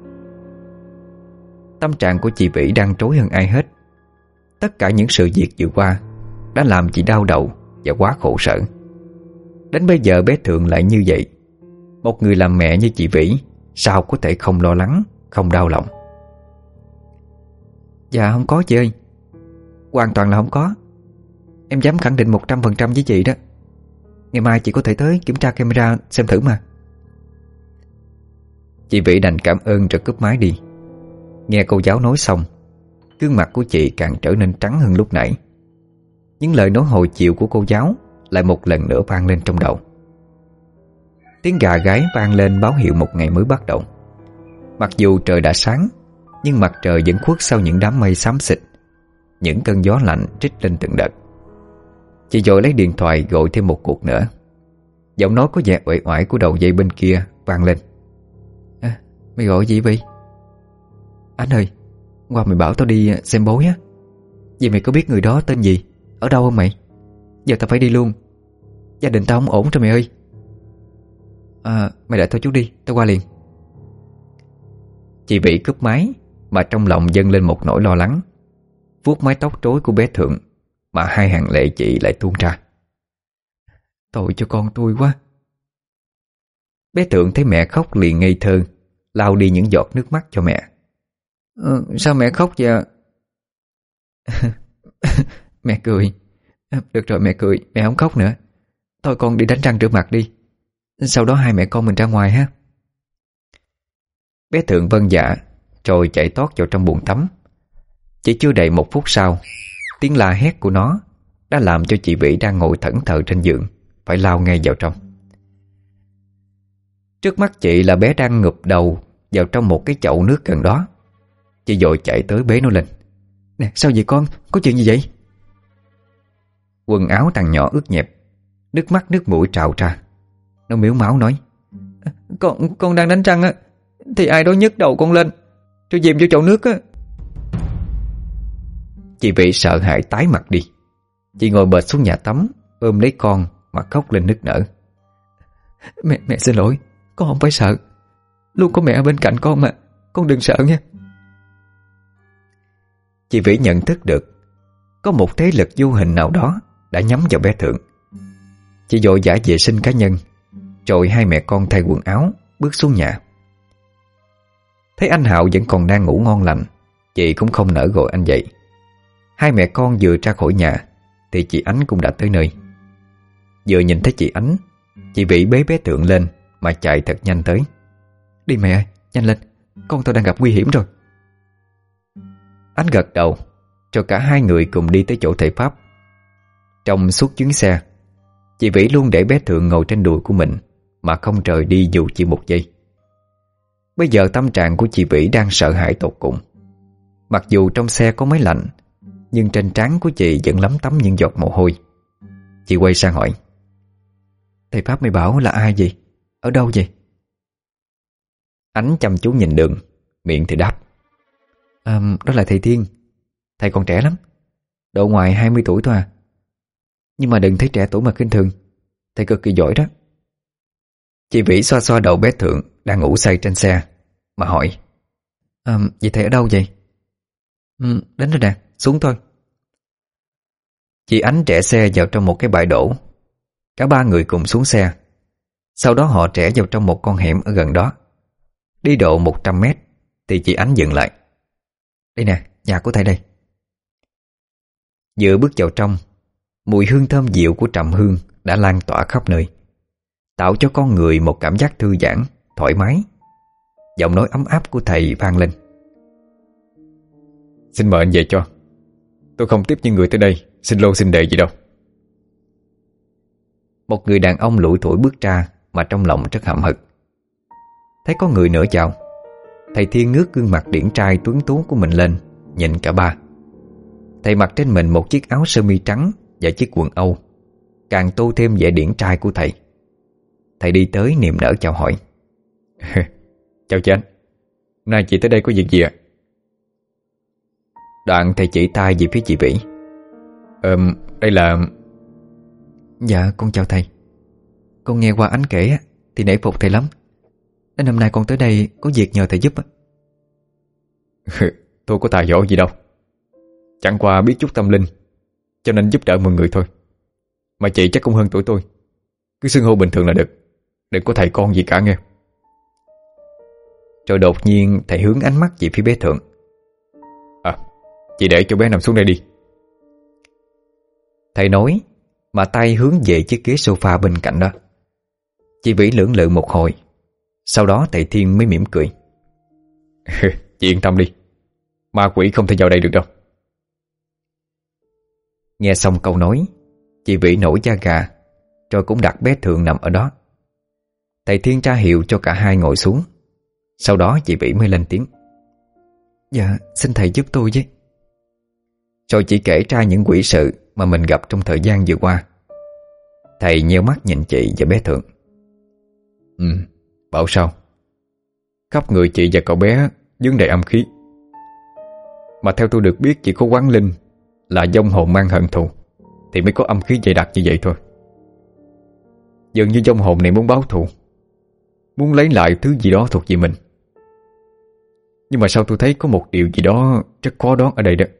Tâm trạng của chị Vĩ đang trối hơn ai hết. Tất cả những sự việc vừa qua đã làm chị đau đầu và quá khổ sở. Đến bây giờ bé Thượng lại như vậy. Một người làm mẹ như chị Vĩ sao có thể không lo lắng, không đau lòng? Dạ không có chị ơi, hoàn toàn là không có. Em dám khẳng định một trăm phần trăm với chị đó. Ngày mai chị có thể tới kiểm tra camera xem thử mà. Chị Vĩ đành cảm ơn rồi cúp máy đi. Nghe cô giáo nói xong, gương mặt của chị càng trở nên trắng hơn lúc nãy. Những lời nói hồi chiều của cô giáo lại một lần nữa vang lên trong đầu. Tiếng gà gáy vang lên báo hiệu một ngày mới bắt đầu. Mặc dù trời đã sáng, nhưng mặt trời vẫn khuất sau những đám mây xám xịt. Những cơn gió lạnh trích lên từng đợt. Chị vội lấy điện thoại gọi thêm một cuộc nữa. Giọng nói có vẻ uể oải của đầu dây bên kia vang lên. À, mày gọi gì vậy? Anh ơi, qua mày bảo tao đi xem bố á. Vậy mày có biết người đó tên gì, ở đâu không mày? Giờ tao phải đi luôn. Gia đình tao không ổn rồi mày ơi. À, mày đợi tao chút đi, tao qua liền. Chị Vĩ cúp máy, mà trong lòng dâng lên một nỗi lo lắng. Vuốt mái tóc rối của bé Thượng, mà hai hàng lệ chị lại tuôn ra. Tội cho con tôi quá. Bé Thượng thấy mẹ khóc liền ngây thơ, lau đi những giọt nước mắt cho mẹ. Ờ, sao mẹ khóc vậy? Mẹ cười. Được rồi mẹ cười, mẹ không khóc nữa. Thôi con đi đánh răng rửa mặt đi, sau đó hai mẹ con mình ra ngoài ha. Bé Thượng vâng dạ, rồi chạy tót vào trong bồn tắm. Chỉ chưa đầy một phút sau, tiếng la hét của nó đã làm cho chị Vĩ đang ngồi thẫn thờ trên giường phải lao ngay vào trong. Trước mắt chị là bé đang ngụp đầu vào trong một cái chậu nước gần đó. Chị vội chạy tới bế nó lên. Nè, sao vậy con? Có chuyện gì vậy? Quần áo thằng nhỏ ướt nhẹp, nước mắt nước mũi trào ra. Nó miếu máu nói: Con con đang đánh răng á, thì ai đó nhấc đầu con lên rồi dìm vô chậu nước á. Chị Vĩ sợ hãi tái mặt đi. Chị ngồi bệt xuống nhà tắm, ôm lấy con mà khóc lên nức nở. Mẹ, mẹ xin lỗi, con không phải sợ. Luôn có mẹ ở bên cạnh con mà, con đừng sợ nha. Chị Vĩ nhận thức được có một thế lực vô hình nào đó đã nhắm vào bé Thượng. Chị vội vã vệ sinh cá nhân, rồi hai mẹ con thay quần áo bước xuống nhà. Thấy anh Hạo vẫn còn đang ngủ ngon lành, chị cũng không nỡ gọi anh dậy. Hai mẹ con vừa ra khỏi nhà thì chị Ánh cũng đã tới nơi. Vừa nhìn thấy chị Ánh, chị Vĩ bế bé Thượng lên mà chạy thật nhanh tới. Đi mẹ ơi, nhanh lên, con tôi đang gặp nguy hiểm rồi. Ánh gật đầu, cho cả hai người cùng đi tới chỗ thầy Pháp. Trong suốt chuyến xe, chị Vĩ luôn để bé Thượng ngồi trên đùi của mình mà không rời đi dù chỉ một giây. Bây giờ tâm trạng của chị Vĩ đang sợ hãi tột cùng. Mặc dù trong xe có máy lạnh, nhưng trên trán của chị vẫn lấm tấm những giọt mồ hôi. Chị quay sang hỏi: Thầy Pháp mày bảo là ai vậy? Ở đâu vậy? Ánh chăm chú nhìn đường, miệng thì đáp: à, Đó là thầy Thiên. Thầy còn trẻ lắm, độ ngoài hai mươi tuổi thôi à. Nhưng mà đừng thấy trẻ tuổi mà khinh thường, thầy cực kỳ giỏi đó. Chị Vĩ xoa xoa đầu bé Thượng đang ngủ say trên xe mà hỏi: à, Vậy thầy ở đâu vậy? Ừ, đến rồi nè, xuống thôi. Chị Ánh trẻ xe vào trong một cái bãi đổ. Cả ba người cùng xuống xe. Sau đó họ trẻ vào trong một con hẻm ở gần đó. Đi độ một trăm mét thì chị Ánh dừng lại. Đây nè, nhà của thầy đây. Vừa bước vào trong, mùi hương thơm dịu của trầm hương đã lan tỏa khắp nơi, tạo cho con người một cảm giác thư giãn, thoải mái. Giọng nói ấm áp của thầy vang lên: Xin mời anh về cho. Tôi không tiếp những người tới đây xin lô xin đề gì đâu. Một người đàn ông lủi thủi bước ra mà trong lòng rất hậm hực. Thấy có người nữa chào, thầy Thiên ngước gương mặt điển trai tuấn tú của mình lên, nhìn cả ba. Thầy mặc trên mình một chiếc áo sơ mi trắng và chiếc quần Âu, càng tô thêm vẻ điển trai của thầy. Thầy đi tới niềm nở chào hỏi. Chào chị anh, hôm nay chị tới đây có việc gì ạ? Đoạn thầy chỉ tay về phía chị Vĩ. Ờ, đây là... Dạ con chào thầy. Con nghe qua Ánh kể thì nể phục thầy lắm, nên hôm nay con tới đây có việc nhờ thầy giúp. Tôi có tài giỏi gì đâu, chẳng qua biết chút tâm linh, cho nên giúp đỡ mọi người thôi. Mà chị chắc cũng hơn tuổi tôi, cứ xưng hô bình thường là được, đừng có thầy con gì cả nghe. Rồi đột nhiên thầy hướng ánh mắt về phía bé Thượng. À, chị để cho bé nằm xuống đây đi. Thầy nói mà tay hướng về chiếc ghế sofa bên cạnh đó. Chị Vĩ lưỡng lự một hồi, sau đó thầy Thiên mới mỉm cười. Chị yên tâm đi, ma quỷ không thể vào đây được đâu. Nghe xong câu nói, chị Vĩ nổi da gà, rồi cũng đặt bé Thượng nằm ở đó. Thầy Thiên tra hiệu cho cả hai ngồi xuống. Sau đó chị Vĩ mới lên tiếng. Dạ xin thầy giúp tôi với. Rồi chị kể ra những quỷ sự mà mình gặp trong thời gian vừa qua. Thầy nheo mắt nhìn chị và bé Thượng. Ừ, bảo sao? Khắp người chị và cậu bé vướng đầy âm khí. Mà theo tôi được biết chỉ có quán linh là vong hồn mang hận thù thì mới có âm khí dày đặc như vậy thôi. Dường như vong hồn này muốn báo thù, muốn lấy lại thứ gì đó thuộc về mình. Nhưng mà sao tôi thấy có một điều gì đó rất khó đoán ở đây đó.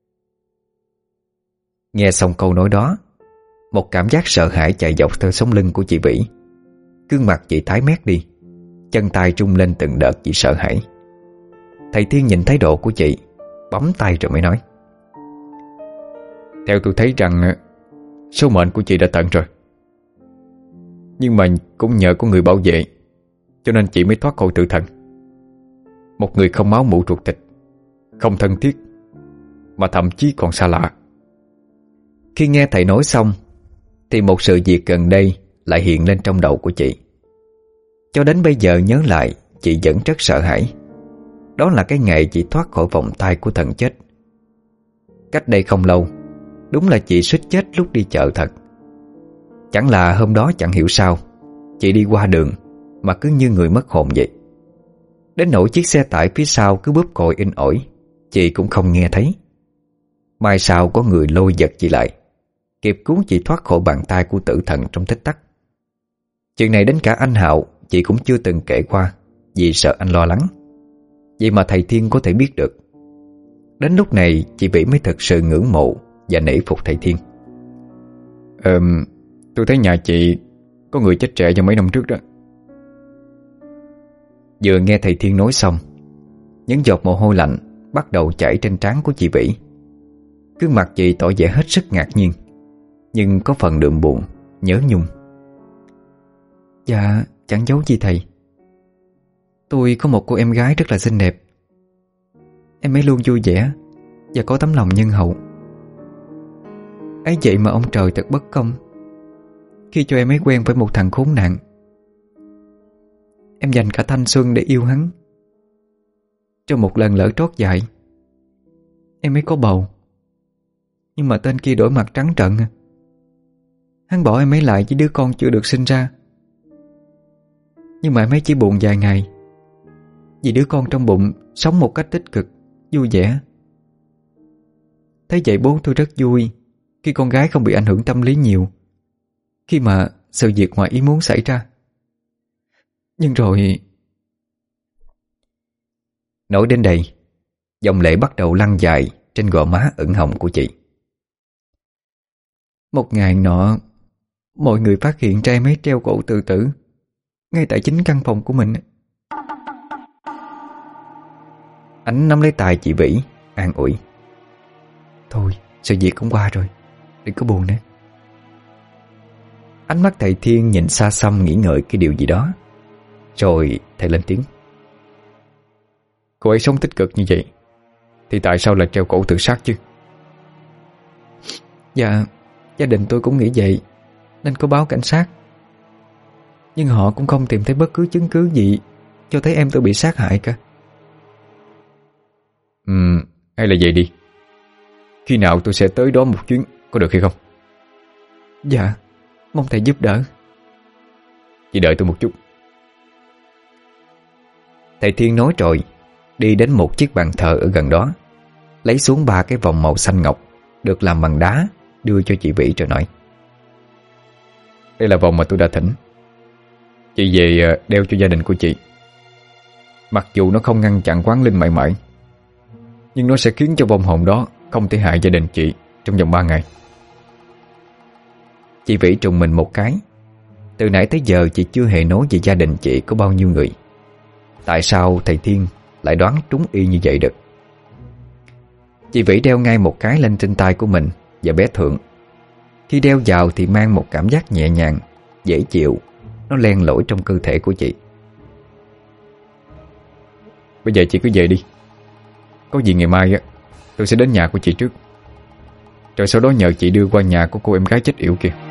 Nghe xong câu nói đó, một cảm giác sợ hãi chạy dọc theo sống lưng của chị Vĩ. Gương mặt chị tái mét đi, chân tay rung lên từng đợt vì sợ hãi. Thầy Thiên nhìn thái độ của chị, bấm tay rồi mới nói. Theo tôi thấy rằng số mệnh của chị đã tận rồi. Nhưng mà cũng nhờ có người bảo vệ, cho nên chị mới thoát khỏi tự thần. Một người không máu mủ ruột thịt, không thân thiết, mà thậm chí còn xa lạ. Khi nghe thầy nói xong, thì một sự việc gần đây lại hiện lên trong đầu của chị. Cho đến bây giờ nhớ lại, chị vẫn rất sợ hãi. Đó là cái ngày chị thoát khỏi vòng tay của thần chết. Cách đây không lâu, đúng là chị suýt chết lúc đi chợ thật. Chẳng là hôm đó chẳng hiểu sao, chị đi qua đường mà cứ như người mất hồn vậy. Đến nỗi chiếc xe tải phía sau cứ bóp còi inh ỏi, chị cũng không nghe thấy. Mai sau có người lôi giật chị lại, kịp cứu chị thoát khỏi bàn tay của tử thần trong tích tắc. Chuyện này đến cả anh Hạo chị cũng chưa từng kể qua, vì sợ anh lo lắng. Vậy mà thầy Thiên có thể biết được. Đến lúc này chị Vĩ mới thật sự ngưỡng mộ và nể phục thầy Thiên. Ờ, tôi thấy nhà chị có người chết trẻ vào mấy năm trước đó. Vừa nghe thầy Thiên nói xong, những giọt mồ hôi lạnh bắt đầu chảy trên trán của chị Vĩ. Gương mặt chị tỏ vẻ hết sức ngạc nhiên, nhưng có phần đượm buồn, nhớ nhung. Dạ chẳng giấu gì thầy, tôi có một cô em gái rất là xinh đẹp. Em ấy luôn vui vẻ và có tấm lòng nhân hậu. Ấy vậy mà ông trời thật bất công khi cho em ấy quen với một thằng khốn nạn. Em dành cả thanh xuân để yêu hắn. Trong một lần lỡ trót dại, em ấy có bầu, nhưng mà tên kia đổi mặt trắng trợn. Hắn bỏ em ấy lại với đứa con chưa được sinh ra. Nhưng mà em ấy chỉ buồn vài ngày, vì đứa con trong bụng sống một cách tích cực, vui vẻ. Thế vậy bố tôi rất vui khi con gái không bị ảnh hưởng tâm lý nhiều khi mà sự việc ngoài ý muốn xảy ra. Nhưng rồi... Nói đến đây, dòng lệ bắt đầu lăn dài trên gò má ửng hồng của chị. Một ngày nọ, mọi người phát hiện ra em ấy treo cổ tự tử ngay tại chính căn phòng của mình. Ánh nắm lấy tay chị Vĩ, an ủi. Thôi, sự việc cũng qua rồi, đừng có buồn nữa. Ánh mắt thầy Thiên nhìn xa xăm nghĩ ngợi cái điều gì đó. Rồi thầy lên tiếng. Cô ấy sống tích cực như vậy thì tại sao lại treo cổ tự sát chứ? Dạ, gia đình tôi cũng nghĩ vậy nên có báo cảnh sát. Nhưng họ cũng không tìm thấy bất cứ chứng cứ gì cho thấy em tôi bị sát hại cả. Ừ, hay là vậy đi. Khi nào tôi sẽ tới đó một chuyến, có được hay không? Dạ, mong thầy giúp đỡ. Chị đợi tôi một chút. Thầy Thiên nói rồi, đi đến một chiếc bàn thờ ở gần đó, lấy xuống ba cái vòng màu xanh ngọc được làm bằng đá, đưa cho chị Vĩ rồi nói: Đây là vòng mà tôi đã thỉnh. Chị về đeo cho gia đình của chị. Mặc dù nó không ngăn chặn quán linh mãi mãi, nhưng nó sẽ khiến cho vong hồn đó không thể hại gia đình chị trong vòng ba ngày. Chị Vĩ trùng mình một cái. Từ nãy tới giờ chị chưa hề nói về gia đình chị có bao nhiêu người. Tại sao thầy Thiên lại đoán trúng y như vậy được? Chị Vĩ đeo ngay một cái lên trên tay của mình và bé Thượng. Khi đeo vào thì mang một cảm giác nhẹ nhàng, dễ chịu. Nó len lỏi trong cơ thể của chị. Bây giờ chị cứ về đi. Có gì ngày mai á, tôi sẽ đến nhà của chị trước, rồi sau đó nhờ chị đưa qua nhà của cô em gái chết yểu kìa.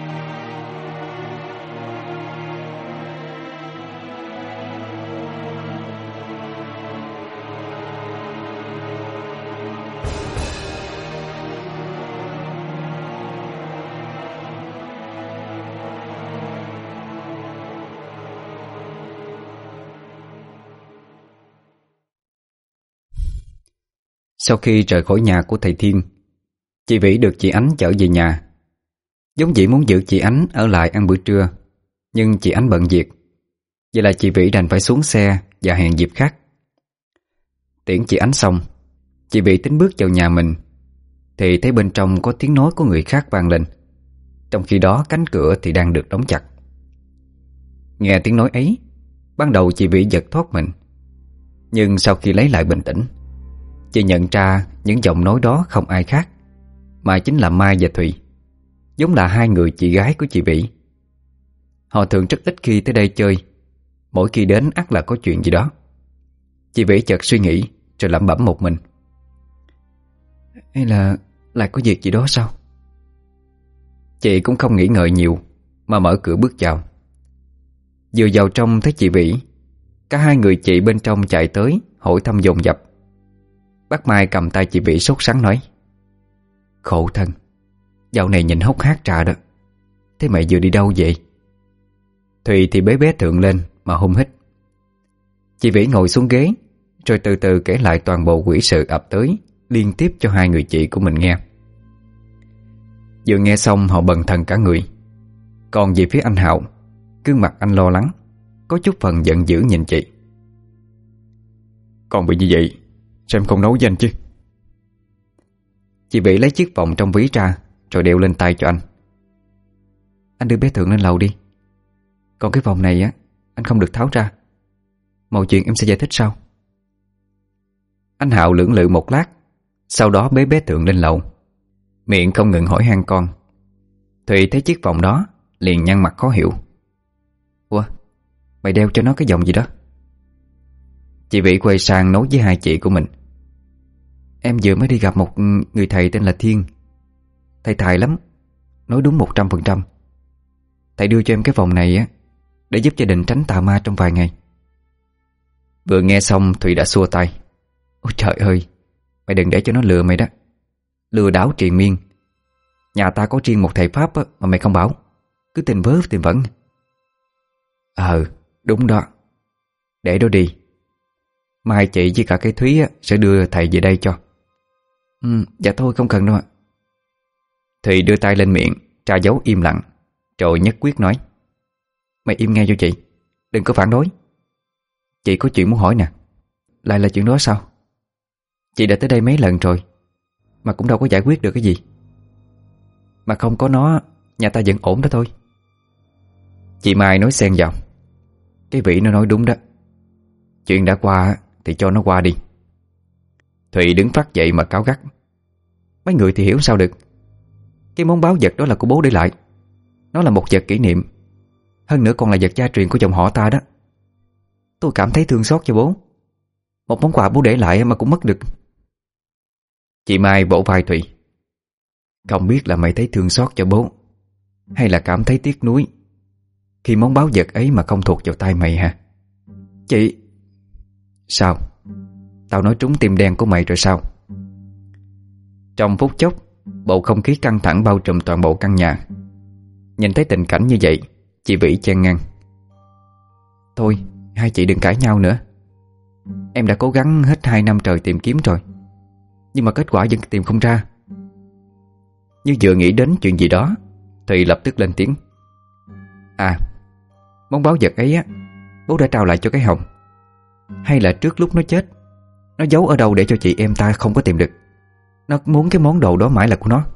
Sau khi rời khỏi nhà của thầy Thiên, chị Vĩ được chị Ánh chở về nhà. Giống dĩ muốn giữ chị Ánh ở lại ăn bữa trưa, nhưng chị Ánh bận việc. Vậy là chị Vĩ đành phải xuống xe và hẹn dịp khác. Tiễn chị Ánh xong, chị Vĩ tính bước vào nhà mình thì thấy bên trong có tiếng nói của người khác vang lên. Trong khi đó cánh cửa thì đang được đóng chặt. Nghe tiếng nói ấy, ban đầu chị Vĩ giật thoát mình. Nhưng sau khi lấy lại bình tĩnh, chị nhận ra những giọng nói đó không ai khác mà chính là Mai và Thùy, giống là hai người chị gái của chị Vĩ. Họ thường rất ít khi tới đây chơi, mỗi khi đến ắt là có chuyện gì đó. Chị Vĩ chợt suy nghĩ rồi lẩm bẩm một mình: hay là lại có việc gì đó sao? Chị cũng không nghĩ ngợi nhiều mà mở cửa bước vào. Vừa vào trong thấy chị Vĩ, cả hai người chị bên trong chạy tới hỏi thăm dồn dập. Bác Mai cầm tay chị Vĩ sốt sắng nói: khổ thân, dạo này nhìn hốc hác trà đó. Thế mày vừa đi đâu vậy? Thùy thì bế bé Thượng lên mà hung hít. Chị Vĩ ngồi xuống ghế rồi từ từ kể lại toàn bộ quỷ sự ập tới liên tiếp cho hai người chị của mình nghe. Vừa nghe xong họ bần thần cả người. Còn về phía anh Hạo, gương mặt anh lo lắng, có chút phần giận dữ nhìn chị. Còn bị như vậy sao em không nấu với anh chứ? Chị Vĩ lấy chiếc vòng trong ví ra rồi đeo lên tay cho anh. Anh đưa bé Thượng lên lầu đi. Còn cái vòng này á, anh không được tháo ra. Mọi chuyện em sẽ giải thích sau. Anh Hạo lưỡng lự một lát, sau đó bế bé Thượng lên lầu, miệng không ngừng hỏi han con. Thùy thấy chiếc vòng đó liền nhăn mặt khó hiểu. Ủa, mày đeo cho nó cái vòng gì đó? Chị Vĩ quay sang nói với hai chị của mình: em vừa mới đi gặp một người thầy tên là Thiên. Thầy tài lắm, nói đúng một trăm phần trăm. Thầy đưa cho em cái vòng này á để giúp gia đình tránh tà ma trong vài ngày. Vừa nghe xong Thùy đã xua tay: ôi trời ơi, mày đừng để cho nó lừa mày đó. Lừa đảo triền miên. Nhà ta có riêng một thầy Pháp á, mà mày không bảo, cứ tình vớ tình vẩn. Ờ, đúng đó. Để đó đi. Mai chị với cả cái Thúy á, sẽ đưa thầy về đây cho. Ừ, dạ thôi không cần đâu ạ. Thùy đưa tay lên miệng, tra dấu im lặng, rồi nhất quyết nói: mày im nghe cho chị, đừng có phản đối. Chị có chuyện muốn hỏi nè. Lại là chuyện đó sao? Chị đã tới đây mấy lần rồi mà cũng đâu có giải quyết được cái gì. Mà không có nó, nhà ta vẫn ổn đó thôi. Chị Mai nói xen vào: cái Vĩ nó nói đúng đó. Chuyện đã qua thì cho nó qua đi. Thùy đứng phát dậy mà cáu gắt: mấy người thì hiểu sao được. Cái món báo vật đó là của bố để lại. Nó là một vật kỷ niệm, hơn nữa còn là vật gia truyền của dòng họ ta đó. Tôi cảm thấy thương xót cho bố. Một món quà bố để lại mà cũng mất được. Chị Mai vỗ vai Thùy: không biết là mày thấy thương xót cho bố hay là cảm thấy tiếc nuối khi món báu vật ấy mà không thuộc vào tay mày hả? Chị... Sao? Tao nói trúng tim đen của mày rồi sao? Trong phút chốc Bầu không khí căng thẳng bao trùm toàn bộ căn nhà. Nhìn thấy tình cảnh như vậy, chị Vĩ chen ngang: "Thôi, hai chị đừng cãi nhau nữa. Em đã cố gắng hết hai năm trời tìm kiếm rồi, nhưng mà kết quả vẫn tìm không ra." Như vừa nghĩ đến chuyện gì đó, Thùy lập tức lên tiếng: "À, món báu vật ấy á, bố đã trao lại cho cái Hồng. Hay là trước lúc nó chết, nó giấu ở đâu để cho chị em ta không có tìm được? Nó muốn cái món đồ đó mãi là của nó."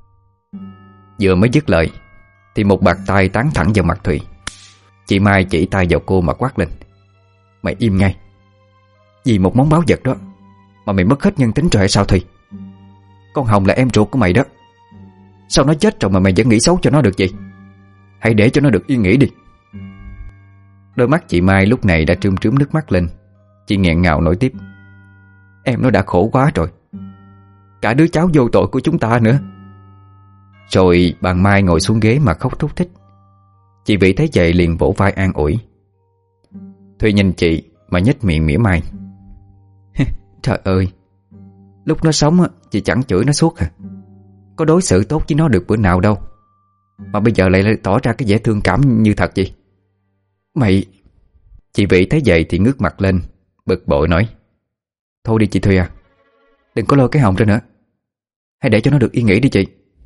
Vừa mới dứt lời thì một bạt tay tán thẳng vào mặt Thùy. Chị Mai chỉ tay vào cô mà quát lên: "Mày im ngay! Vì một món báu vật đó mà mày mất hết nhân tính rồi hay sao Thùy? Con Hồng là em ruột của mày đó. Sao nó chết rồi mà mày vẫn nghĩ xấu cho nó được vậy? Hãy để cho nó được yên nghỉ đi." Đôi mắt chị Mai lúc này đã trươm trướm nước mắt lên. Chị nghẹn ngào nói tiếp: "Em nó đã khổ quá rồi, cả đứa cháu vô tội của chúng ta nữa." Rồi bà Mai ngồi xuống ghế mà khóc thút thít. Chị Vĩ thấy vậy liền vỗ vai an ủi. Thùy nhìn chị mà nhếch miệng mỉa mai: "Trời ơi, lúc nó sống chị chẳng chửi nó suốt à? Có đối xử tốt với nó được bữa nào đâu, mà bây giờ lại tỏ ra cái vẻ thương cảm như thật gì? Mày..." Chị Vĩ thấy vậy thì ngước mặt lên, bực bội nói: "Thôi đi chị Thùy à, đừng có lôi cái Hồng ra nữa. Hãy để cho nó được yên nghỉ đi chị."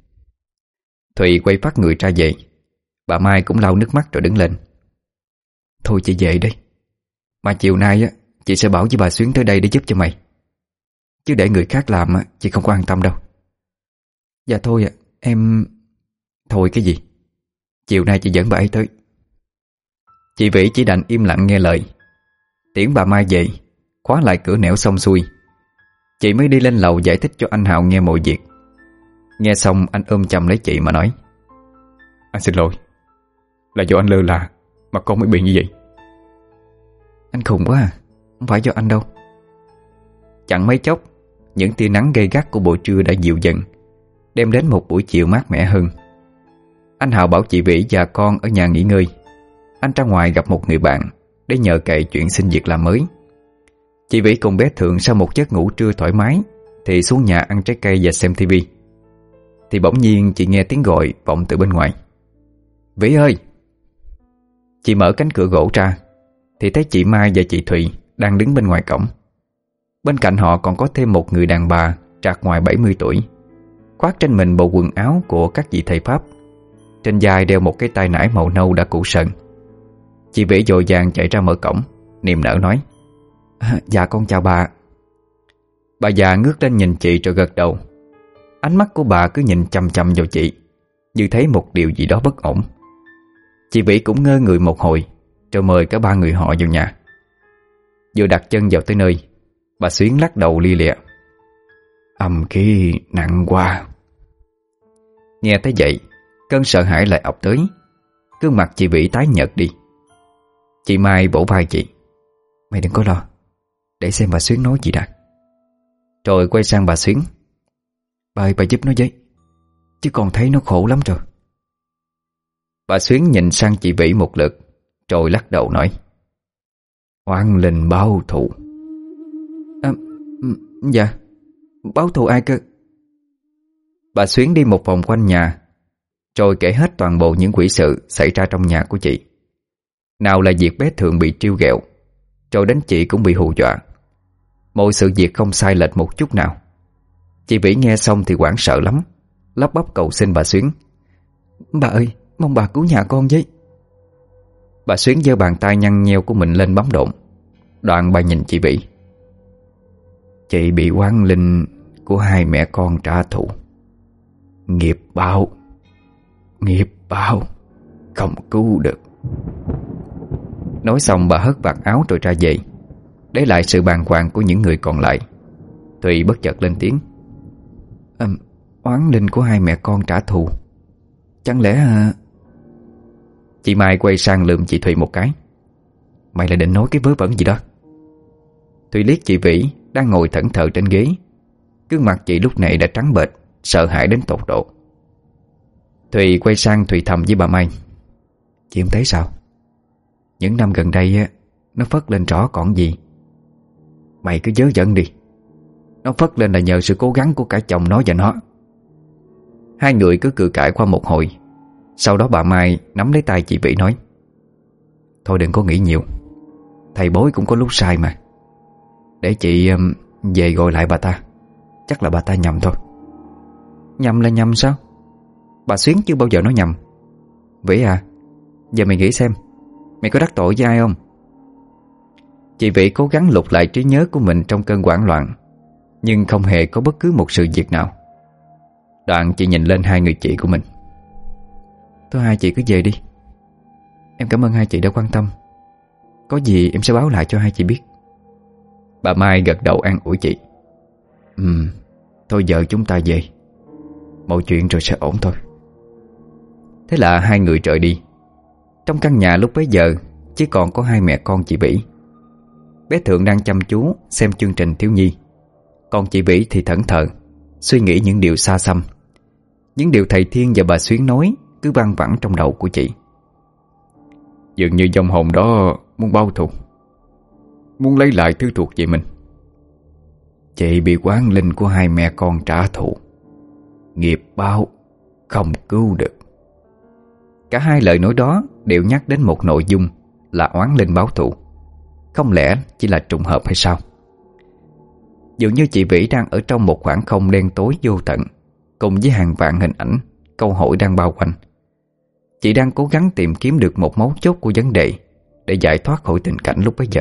Thùy quay phát người ra về. Bà Mai cũng lau nước mắt rồi đứng lên: "Thôi chị về đi. Mà chiều nay á, chị sẽ bảo với bà Xuyến tới đây để giúp cho mày. Chứ để người khác làm á, chị không có an tâm đâu." "Dạ thôi ạ, em..." "Thôi cái gì? Chiều nay chị dẫn bà ấy tới." Chị Vĩ chỉ đành im lặng nghe lời. Tiễn bà Mai về, khóa lại cửa nẻo xong xuôi, chị mới đi lên lầu giải thích cho anh Hào nghe mọi việc. Nghe xong anh ôm chầm lấy chị mà nói: "Anh xin lỗi, là do anh lơ là mà con mới bị như vậy." "Anh khùng quá à, không phải do anh đâu." Chẳng mấy chốc, những tia nắng gay gắt của buổi trưa đã dịu dần, đem đến một buổi chiều mát mẻ hơn. Anh Hào bảo chị Vĩ và con ở nhà nghỉ ngơi. Anh ra ngoài gặp một người bạn để nhờ cậy chuyện xin việc làm mới. Chị Vĩ cùng bé Thượng sau một giấc ngủ trưa thoải mái thì xuống nhà ăn trái cây và xem tivi. Thì bỗng nhiên chị nghe tiếng gọi vọng từ bên ngoài: "Vĩ ơi!" Chị mở cánh cửa gỗ ra thì thấy chị Mai và chị Thùy đang đứng bên ngoài cổng. Bên cạnh họ còn có thêm một người đàn bà trạc ngoài bảy mươi tuổi, khoác trên mình bộ quần áo của các vị thầy Pháp. Trên vai đeo một cái tai nải màu nâu đã cũ sần. Chị Vĩ vội vàng chạy ra mở cổng, niềm nở nói: à, "Dạ con chào bà." Bà già ngước lên nhìn chị rồi gật đầu. Ánh mắt của bà cứ nhìn chằm chằm vào chị, như thấy một điều gì đó bất ổn. Chị Vĩ cũng ngơ người một hồi, rồi mời cả ba người họ vào nhà. Vừa đặt chân vào tới nơi, bà Xuyến lắc đầu lia lịa: "Âm khí nặng quá." Nghe tới vậy, cơn sợ hãi lại ập tới. Gương mặt chị Vĩ tái nhợt đi. Chị Mai vỗ vai chị: "Mày đừng có lo, để xem bà Xuyến nói gì đã." Rồi quay sang bà Xuyến: "Bà ơi, bà giúp nó với, chứ con thấy nó khổ lắm rồi." Bà Xuyến nhìn sang chị Vĩ một lượt, rồi lắc đầu nói: "Oan linh báo thù." À, dạ, báo thù ai cơ? Bà Xuyến đi một vòng quanh nhà, rồi kể hết toàn bộ những quỷ sự xảy ra trong nhà của chị. Nào là việc bé Thượng bị trêu ghẹo, rồi đến chị cũng bị hù dọa. Mọi sự việc không sai lệch một chút nào. Chị Vĩ nghe xong thì hoảng sợ lắm, lắp bắp cầu xin bà Xuyến: "Bà ơi, mong bà cứu nhà con với." Bà Xuyến giơ bàn tay nhăn nheo của mình lên bấm độn. Đoạn bà nhìn chị Vĩ: "Chị bị oán linh của hai mẹ con trả thù. Nghiệp báo, nghiệp báo, không cứu được." Nói xong bà hất vạt áo rồi ra về, để lại sự bàng hoàng của những người còn lại. Thùy bất chợt lên tiếng: à, "Oán linh của hai mẹ con trả thù, chẳng lẽ..." à... Chị Mai quay sang lườm chị Thùy một cái: "Mày lại định nói cái vớ vẩn gì đó?" Thùy liếc chị Vĩ đang ngồi thẫn thờ trên ghế. Gương mặt chị lúc này đã trắng bệch, sợ hãi đến tột độ. Thùy quay sang Thùy thầm với bà Mai: "Chị không thấy sao? Những năm gần đây á, nó phất lên rõ còn gì. Mày cứ dớ dẫn đi. Nó phất lên là nhờ sự cố gắng của cả chồng nó và nó. Hai người cứ cự cãi qua một hồi. Sau đó bà Mai nắm lấy tay chị Vĩ nói: Thôi đừng có nghĩ nhiều, thầy bói cũng có lúc sai mà. Để chị um, về gọi lại bà ta. Chắc là bà ta nhầm thôi. Nhầm là nhầm sao? Bà Xuyến chưa bao giờ nói nhầm. Vĩ à, giờ mày nghĩ xem, mày có đắc tội với ai không? Chị Vĩ cố gắng lục lại trí nhớ của mình trong cơn hoảng loạn, nhưng không hề có bất cứ một sự việc nào. Đoạn chị nhìn lên hai người chị của mình. Thôi hai chị cứ về đi. Em cảm ơn hai chị đã quan tâm. Có gì em sẽ báo lại cho hai chị biết. Bà Mai gật đầu an ủi chị. Ừ, thôi giờ chúng ta về, mọi chuyện rồi sẽ ổn thôi. Thế là hai người rời đi. Trong căn nhà lúc bấy giờ chỉ còn có hai mẹ con chị Vĩ. Bé Thượng đang chăm chú xem chương trình thiếu nhi, còn chị Vĩ thì thẫn thờ suy nghĩ những điều xa xăm. Những điều thầy Thiên và bà Xuyến nói cứ văng vẳng trong đầu của chị. Dường như dòng hồn đó muốn báo thù, muốn lấy lại thứ thuộc về mình. Chị bị oán linh của hai mẹ con trả thù, nghiệp báo không cứu được. Cả hai lời nói đó đều nhắc đến một nội dung là oán linh báo thù. Không lẽ chỉ là trùng hợp hay sao? Dường như chị Vĩ đang ở trong một khoảng không đen tối vô tận, cùng với hàng vạn hình ảnh, câu hỏi đang bao quanh. Chị đang cố gắng tìm kiếm được một mấu chốt của vấn đề để giải thoát khỏi tình cảnh lúc bấy giờ.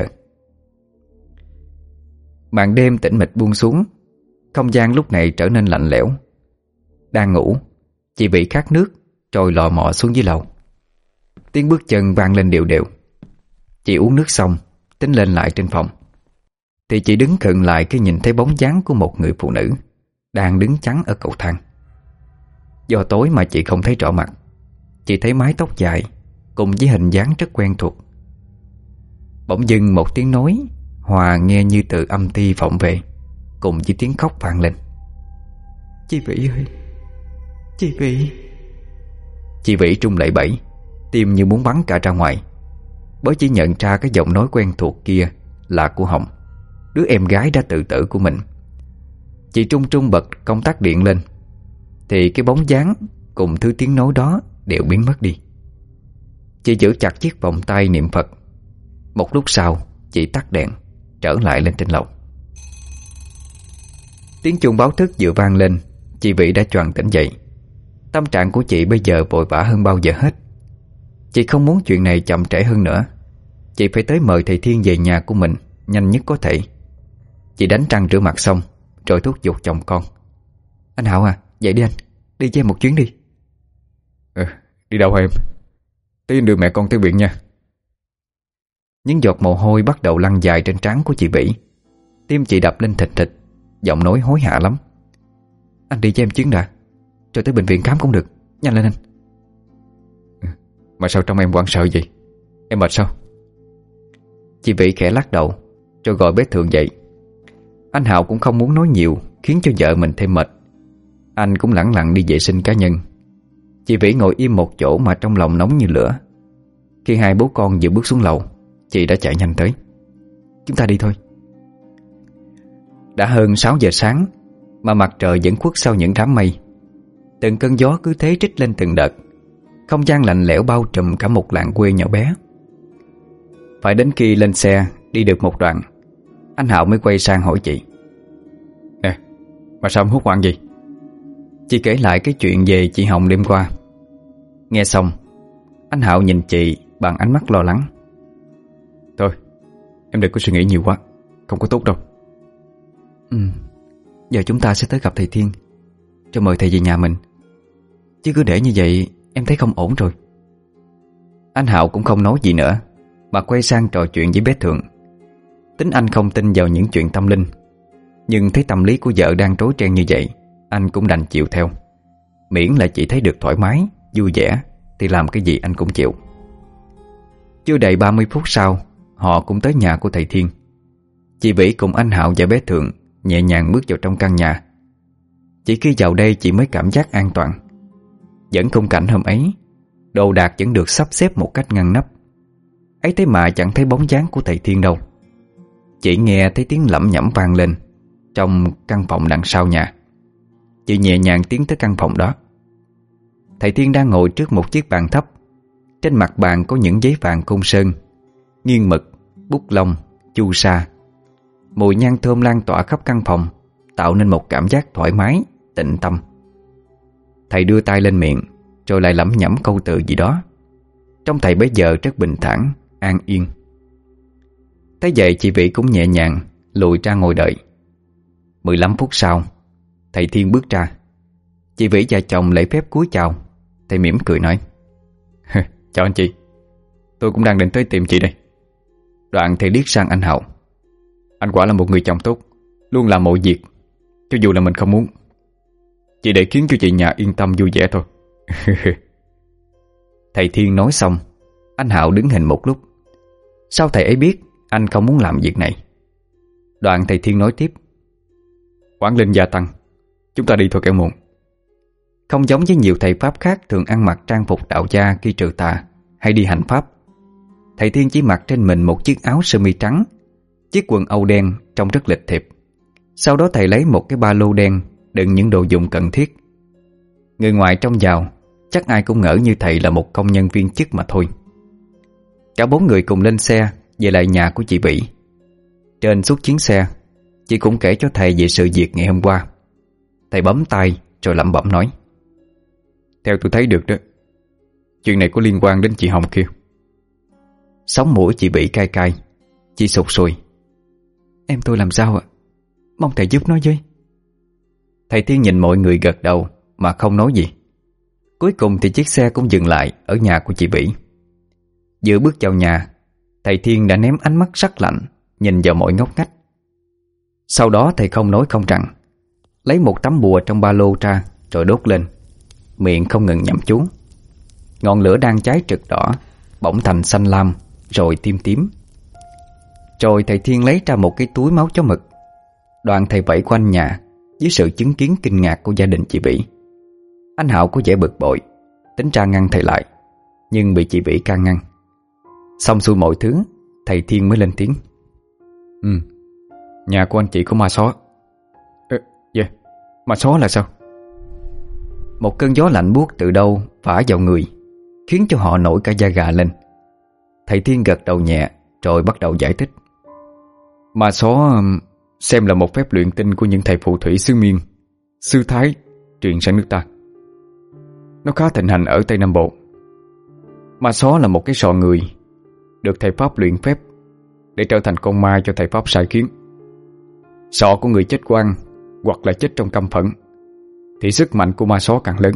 Màn đêm tĩnh mịch buông xuống, không gian lúc này trở nên lạnh lẽo. Đang ngủ, chị Vĩ khát nước rồi lò mò xuống dưới lầu. Tiếng bước chân vang lên đều đều. Chị uống nước xong tính lên lại trên phòng, thì chị đứng khựng lại khi nhìn thấy bóng dáng của một người phụ nữ đang đứng chắn ở cầu thang. Do tối mà chị không thấy rõ mặt, chỉ thấy mái tóc dài cùng với hình dáng rất quen thuộc. Bỗng dưng một tiếng nói hòa nghe như từ âm ti vọng về, cùng với tiếng khóc vang lên. Chị Vĩ ơi, chị Vĩ. Chị Vĩ trung lẩy bẩy, tim như muốn bắn cả ra ngoài, bởi chỉ nhận ra cái giọng nói quen thuộc kia là của Hồng, đứa em gái đã tự tử của mình. Chị trung trung bật công tắc điện lên, thì cái bóng dáng cùng thứ tiếng nói đó đều biến mất đi. Chị giữ chặt chiếc vòng tay niệm Phật. Một lúc sau chị tắt đèn, trở lại lên trên lầu. Tiếng chuông báo thức vừa vang lên, chị Vĩ đã choàng tỉnh dậy. Tâm trạng của chị bây giờ vội vã hơn bao giờ hết. Chị không muốn chuyện này chậm trễ hơn nữa. Chị phải tới mời thầy Thiên về nhà của mình nhanh nhất có thể. Chị đánh răng rửa mặt xong rồi thúc giục chồng con. Anh Hạo à, dậy đi anh, đi với em một chuyến đi. Ừ, đi đâu hả em? Tí đưa mẹ con tới viện nha. Những giọt mồ hôi bắt đầu lăn dài trên trán của chị Vĩ. Tim chị đập lên thịch thịch, giọng nói hối hả lắm. Anh đi với em chuyến đã, rồi tới bệnh viện khám cũng được. Nhanh lên anh. Mà sao trong em hoảng sợ vậy? Em mệt sao? Chị Vĩ khẽ lắc đầu, rồi gọi bé Thượng dậy. Anh Hạo cũng không muốn nói nhiều, khiến cho vợ mình thêm mệt. Anh cũng lẳng lặng đi vệ sinh cá nhân. Chị Vĩ ngồi im một chỗ mà trong lòng nóng như lửa. Khi hai bố con vừa bước xuống lầu, chị đã chạy nhanh tới. Chúng ta đi thôi. Đã hơn sáu giờ sáng mà mặt trời vẫn khuất sau những đám mây. Từng cơn gió cứ thế trích lên từng đợt. Không gian lạnh lẽo bao trùm cả một làng quê nhỏ bé. Phải đến khi lên xe đi được một đoạn, anh Hạo mới quay sang hỏi chị. Nè, mà sao em hốt hoảng gì? Chị kể lại cái chuyện về chị Hồng đêm qua. Nghe xong, anh Hạo nhìn chị bằng ánh mắt lo lắng. Thôi, em đừng có suy nghĩ nhiều quá, không có tốt đâu. Ừ, giờ chúng ta sẽ tới gặp thầy Thiên, cho mời thầy về nhà mình. Chứ cứ để như vậy em thấy không ổn rồi. Anh Hạo cũng không nói gì nữa, mà quay sang trò chuyện với bé Thượng. Tính anh không tin vào những chuyện tâm linh, nhưng thấy tâm lý của vợ đang rối ren như vậy, anh cũng đành chịu theo. Miễn là chị thấy được thoải mái, vui vẻ thì làm cái gì anh cũng chịu. Chưa đầy ba mươi phút sau, họ cũng tới nhà của thầy Thiên. Chị Vĩ cùng anh Hạo và bé Thượng nhẹ nhàng bước vào trong căn nhà. Chỉ khi vào đây chị mới cảm giác an toàn. Vẫn khung cảnh hôm ấy, đồ đạc vẫn được sắp xếp một cách ngăn nắp. Ấy thế mà chẳng thấy bóng dáng của thầy Thiên đâu. Chị nghe thấy tiếng lẩm nhẩm vang lên trong căn phòng đằng sau nhà. Chị nhẹ nhàng tiến tới căn phòng đó, thầy Thiên đang ngồi trước một chiếc bàn thấp. Trên mặt bàn có những giấy vàng côn sơn, nghiêng mực, bút lông, chu sa. Mùi nhang thơm lan tỏa khắp căn phòng, tạo nên một cảm giác thoải mái, tĩnh tâm. Thầy đưa tay lên miệng, rồi lại lẩm nhẩm câu từ gì đó. Trong thầy bấy giờ rất bình thản, an yên. Thế vậy chị Vĩ cũng nhẹ nhàng lùi ra ngồi đợi. Mười lăm phút sau, thầy Thiên bước ra. Chị Vĩ và chồng lễ phép cúi chào. Thầy mỉm cười nói: Chào anh chị, tôi cũng đang định tới tìm chị đây. Đoạn thầy liếc sang anh Hậu: Anh quả là một người chồng tốt, luôn làm mọi việc, cho dù là mình không muốn. Chỉ để khiến cho chị nhà yên tâm vui vẻ thôi. Thầy Thiên nói xong, anh Hạo đứng hình một lúc. Sao thầy ấy biết anh không muốn làm việc này? Đoạn thầy Thiên nói tiếp: Quán linh gia tăng, chúng ta đi thôi kẻo muộn. Không giống với nhiều thầy Pháp khác thường ăn mặc trang phục đạo gia khi trừ tà hay đi hành pháp, thầy Thiên chỉ mặc trên mình một chiếc áo sơ mi trắng, chiếc quần âu đen trông rất lịch thiệp. Sau đó thầy lấy một cái ba lô đen đựng những đồ dùng cần thiết. Người ngoài trông vào chắc ai cũng ngỡ như thầy là một công nhân viên chức mà thôi. Cả bốn người cùng lên xe về lại nhà của chị Vĩ. Trên suốt chuyến xe, chị cũng kể cho thầy về sự việc ngày hôm qua. Thầy bấm tay rồi lẩm bẩm nói: Theo tôi thấy được đó, chuyện này có liên quan đến chị Hồng kia. Sống mũi chị Vĩ cay cay, chị sụt sùi: Em tôi làm sao ạ? Mong thầy giúp nó với. Thầy Thiên nhìn mọi người gật đầu mà không nói gì. Cuối cùng thì chiếc xe cũng dừng lại ở nhà của chị Vĩ. Vừa bước vào nhà, thầy Thiên đã ném ánh mắt sắc lạnh nhìn vào mọi ngóc ngách. Sau đó thầy không nói không rằng, lấy một tấm bùa trong ba lô ra rồi đốt lên, miệng không ngừng nhẩm chú. Ngọn lửa đang cháy rực đỏ bỗng thành xanh lam rồi tím tím. Rồi thầy Thiên lấy ra một cái túi máu chó mực. Đoạn thầy vẫy quanh nhà dưới sự chứng kiến kinh ngạc của gia đình chị Vĩ. Anh Hạo có vẻ bực bội, tính ra ngăn thầy lại, nhưng bị chị Vĩ can ngăn. Xong xuôi mọi thứ, thầy Thiên mới lên tiếng: Ừ, nhà của anh chị có ma só. Ờ, yeah, ma só là sao? Một cơn gió lạnh buốt từ đâu phả vào người, khiến cho họ nổi cả da gà lên. Thầy Thiên gật đầu nhẹ rồi bắt đầu giải thích: Ma só xem là một phép luyện tinh của những thầy phù thủy xứ Miên, xứ Thái truyền sang nước ta. Nó khá thịnh hành ở Tây Nam Bộ. Ma só là một cái sọ người được thầy Pháp luyện phép để trở thành con ma cho thầy Pháp sai khiến. Sọ của người chết oan hoặc là chết trong căm phẫn thì sức mạnh của ma só càng lớn.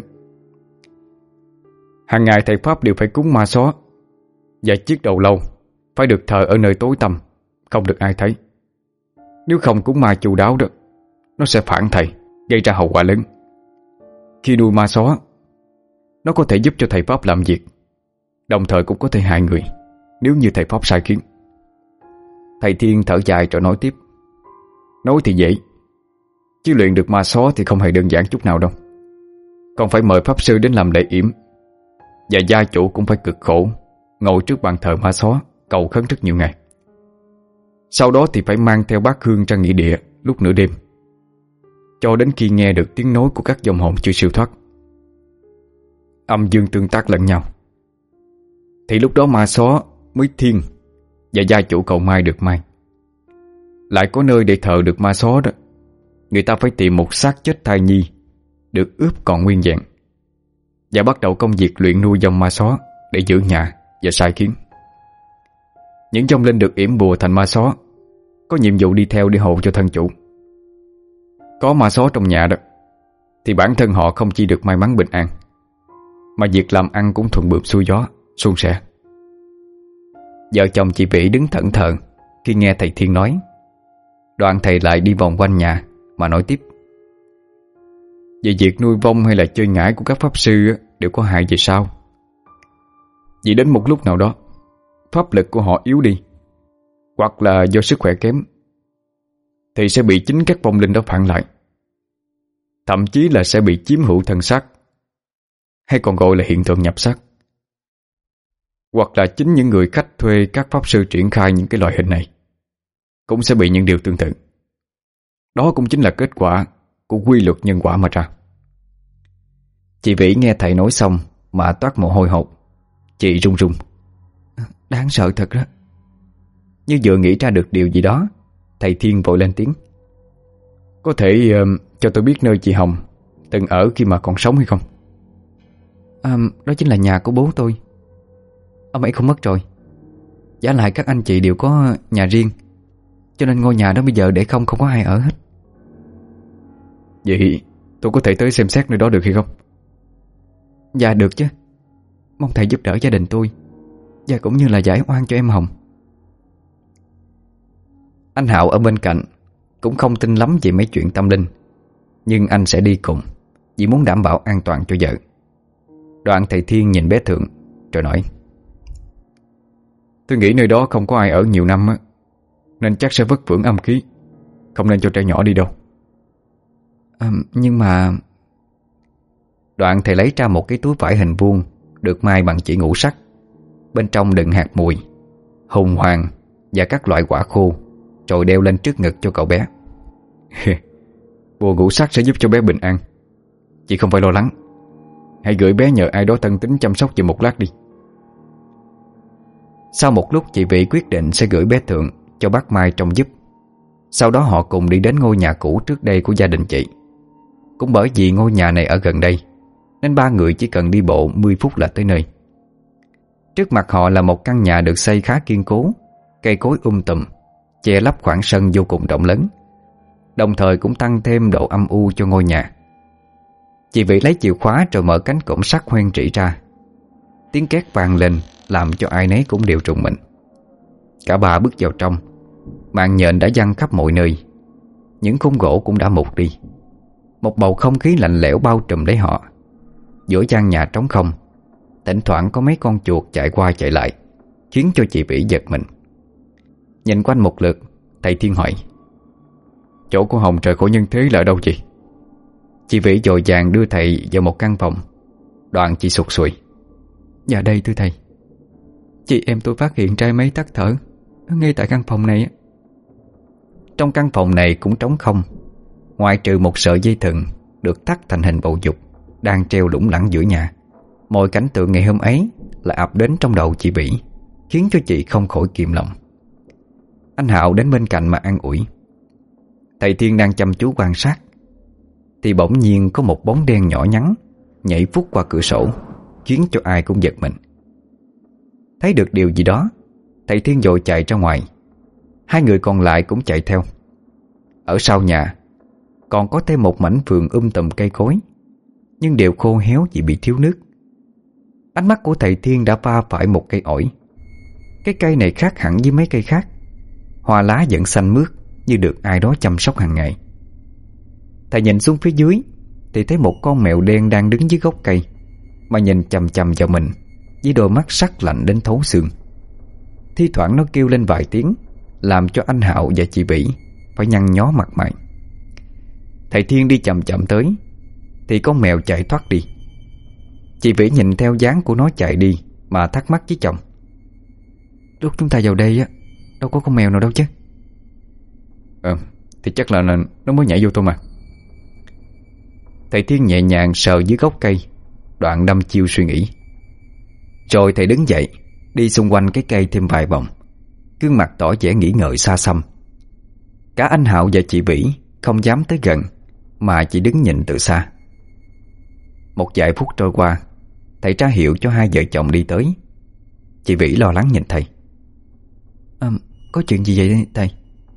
Hàng ngày thầy Pháp đều phải cúng ma só, và chiếc đầu lâu phải được thờ ở nơi tối tăm, không được ai thấy. Nếu không cúng ma chu đáo đó, nó sẽ phản thầy, gây ra hậu quả lớn. Khi nuôi ma só, nó có thể giúp cho thầy Pháp làm việc, đồng thời cũng có thể hại người nếu như thầy Pháp sai khiến. Thầy Thiên thở dài rồi nói tiếp: Nói thì dễ, chứ luyện được ma só thì không hề đơn giản chút nào đâu. Còn phải mời pháp sư đến làm lễ yểm, và gia chủ cũng phải cực khổ ngồi trước bàn thờ ma só cầu khấn rất nhiều ngày. Sau đó thì phải mang theo bát hương ra nghĩa địa lúc nửa đêm, cho đến khi nghe được tiếng nói của các vong hồn chưa siêu thoát. Âm dương tương tác lẫn nhau, thì lúc đó ma só mới thiên và gia chủ cầu mai được mai. Lại có nơi để thờ được ma só đó, người ta phải tìm một xác chết thai nhi được ướp còn nguyên vẹn, và bắt đầu công việc luyện nuôi dòng ma só để giữ nhà và sai khiến. Những vong linh được yểm bùa thành ma só có nhiệm vụ đi theo để hộ cho thân chủ. Có ma só trong nhà đó thì bản thân họ không chỉ được may mắn bình an, mà việc làm ăn cũng thuận buồm xuôi gió, suôn sẻ. Vợ chồng chị Vĩ đứng thẫn thờ khi nghe thầy Thiên nói. Đoạn thầy lại đi vòng quanh nhà mà nói tiếp: Về việc nuôi vong hay là chơi ngải của các pháp sư đều có hại về sau. Vì đến một lúc nào đó, pháp lực của họ yếu đi, hoặc là do sức khỏe kém, thì sẽ bị chính các vong linh đó phản lại. Thậm chí là sẽ bị chiếm hữu thân xác, hay còn gọi là hiện tượng nhập xác. Hoặc là chính những người khách thuê các pháp sư triển khai những cái loại hình này cũng sẽ bị những điều tương tự. Đó cũng chính là kết quả của quy luật nhân quả mà ra. Chị Vĩ nghe thầy nói xong mà toát mồ hôi hột. Chị run run. Đáng sợ thật đó. Như vừa nghĩ ra được điều gì đó, thầy Thiên vội lên tiếng. Có thể uh, cho tôi biết nơi chị Hồng từng ở khi mà còn sống hay không? À, đó chính là nhà của bố tôi. Ông ấy không mất rồi. Giả lại các anh chị đều có nhà riêng, cho nên ngôi nhà đó bây giờ để không không có ai ở hết. Vậy tôi có thể tới xem xét nơi đó được hay không? Dạ được chứ. Mong thầy giúp đỡ gia đình tôi, và cũng như là giải oan cho em Hồng. Anh Hạo ở bên cạnh cũng không tin lắm về mấy chuyện tâm linh, nhưng anh sẽ đi cùng vì muốn đảm bảo an toàn cho vợ. Đoạn thầy Thiên nhìn bé Thượng rồi nói: Tôi nghĩ nơi đó không có ai ở nhiều năm á, nên chắc sẽ vất vưởng âm khí, không nên cho trẻ nhỏ đi đâu. à, Nhưng mà... Đoạn thầy lấy ra một cái túi vải hình vuông được may bằng chỉ ngũ sắc. Bên trong đựng hạt mùi, hùng hoàng và các loại quả khô, rồi đeo lên trước ngực cho cậu bé. Bùa ngũ sắc sẽ giúp cho bé bình an. Chị không phải lo lắng. Hãy gửi bé nhờ ai đó thân tín chăm sóc cho một lát đi. Sau một lúc, chị Vĩ quyết định sẽ gửi bé Thượng cho bác Mai trông giúp. Sau đó họ cùng đi đến ngôi nhà cũ trước đây của gia đình chị. Cũng bởi vì ngôi nhà này ở gần đây, nên ba người chỉ cần đi bộ mười phút là tới nơi. Trước mặt họ là một căn nhà được xây khá kiên cố, cây cối um tùm, che lấp khoảng sân vô cùng rộng lớn, đồng thời cũng tăng thêm độ âm u cho ngôi nhà. Chị Vĩ lấy chìa khóa rồi mở cánh cổng sắt hoen rỉ ra. Tiếng két vang lên làm cho ai nấy cũng đều rùng mình. Cả ba bước vào trong. Màn nhện đã giăng khắp mọi nơi. Những khung gỗ cũng đã mục đi. Một bầu không khí lạnh lẽo bao trùm lấy họ. Giữa gian nhà trống không, thỉnh thoảng có mấy con chuột chạy qua chạy lại, khiến cho chị Vĩ giật mình. Nhìn quanh một lượt, thầy Thiên hỏi: Chỗ của Hồng trời khỏi nhân thế là ở đâu chị? Chị Vĩ dội vàng đưa thầy vào một căn phòng. Đoạn chị sụt sùi: Dạ đây thưa thầy. Chị em tôi phát hiện trai máy tắt thở ngay tại căn phòng này. Trong căn phòng này cũng trống không, ngoại trừ một sợi dây thừng được thắt thành hình bầu dục đang treo lủng lẳng giữa nhà. Mọi cảnh tượng ngày hôm ấy lại ập đến trong đầu chị Vĩ, khiến cho chị không khỏi kìm lòng. Anh Hạo đến bên cạnh mà an ủi. Thầy Thiên đang chăm chú quan sát, thì bỗng nhiên có một bóng đen nhỏ nhắn nhảy vút qua cửa sổ, khiến cho ai cũng giật mình. Thấy được điều gì đó, thầy Thiên vội chạy ra ngoài. Hai người còn lại cũng chạy theo. Ở sau nhà còn có thêm một mảnh vườn um tùm cây cối, nhưng đều khô héo vì bị thiếu nước. Ánh mắt của thầy Thiên đã va phải một cây ổi. Cái cây này khác hẳn với mấy cây khác, hoa lá vẫn xanh mướt như được ai đó chăm sóc hàng ngày. Thầy nhìn xuống phía dưới thì thấy một con mèo đen đang đứng dưới gốc cây mà nhìn chằm chằm vào mình với đôi mắt sắc lạnh đến thấu xương. Thi thoảng nó kêu lên vài tiếng, làm cho anh Hạo và chị Vĩ phải nhăn nhó mặt mày. Thầy Thiên đi chậm chậm tới thì con mèo chạy thoát đi. Chị Vĩ nhìn theo dáng của nó chạy đi mà thắc mắc với chồng: Lúc chúng ta vào đây á, đâu có con mèo nào đâu chứ? Ờ, thì chắc là nó mới nhảy vô thôi mà. Thầy Thiên nhẹ nhàng sờ dưới gốc cây, đoạn đâm chiêu suy nghĩ. Rồi thầy đứng dậy, đi xung quanh cái cây thêm vài vòng, gương mặt tỏ vẻ nghĩ ngợi xa xăm. Cả anh Hạo và chị Vĩ không dám tới gần, mà chỉ đứng nhìn từ xa. Một vài phút trôi qua, thầy ra hiệu cho hai vợ chồng đi tới. Chị Vĩ lo lắng nhìn thầy: à, Có chuyện gì vậy thầy?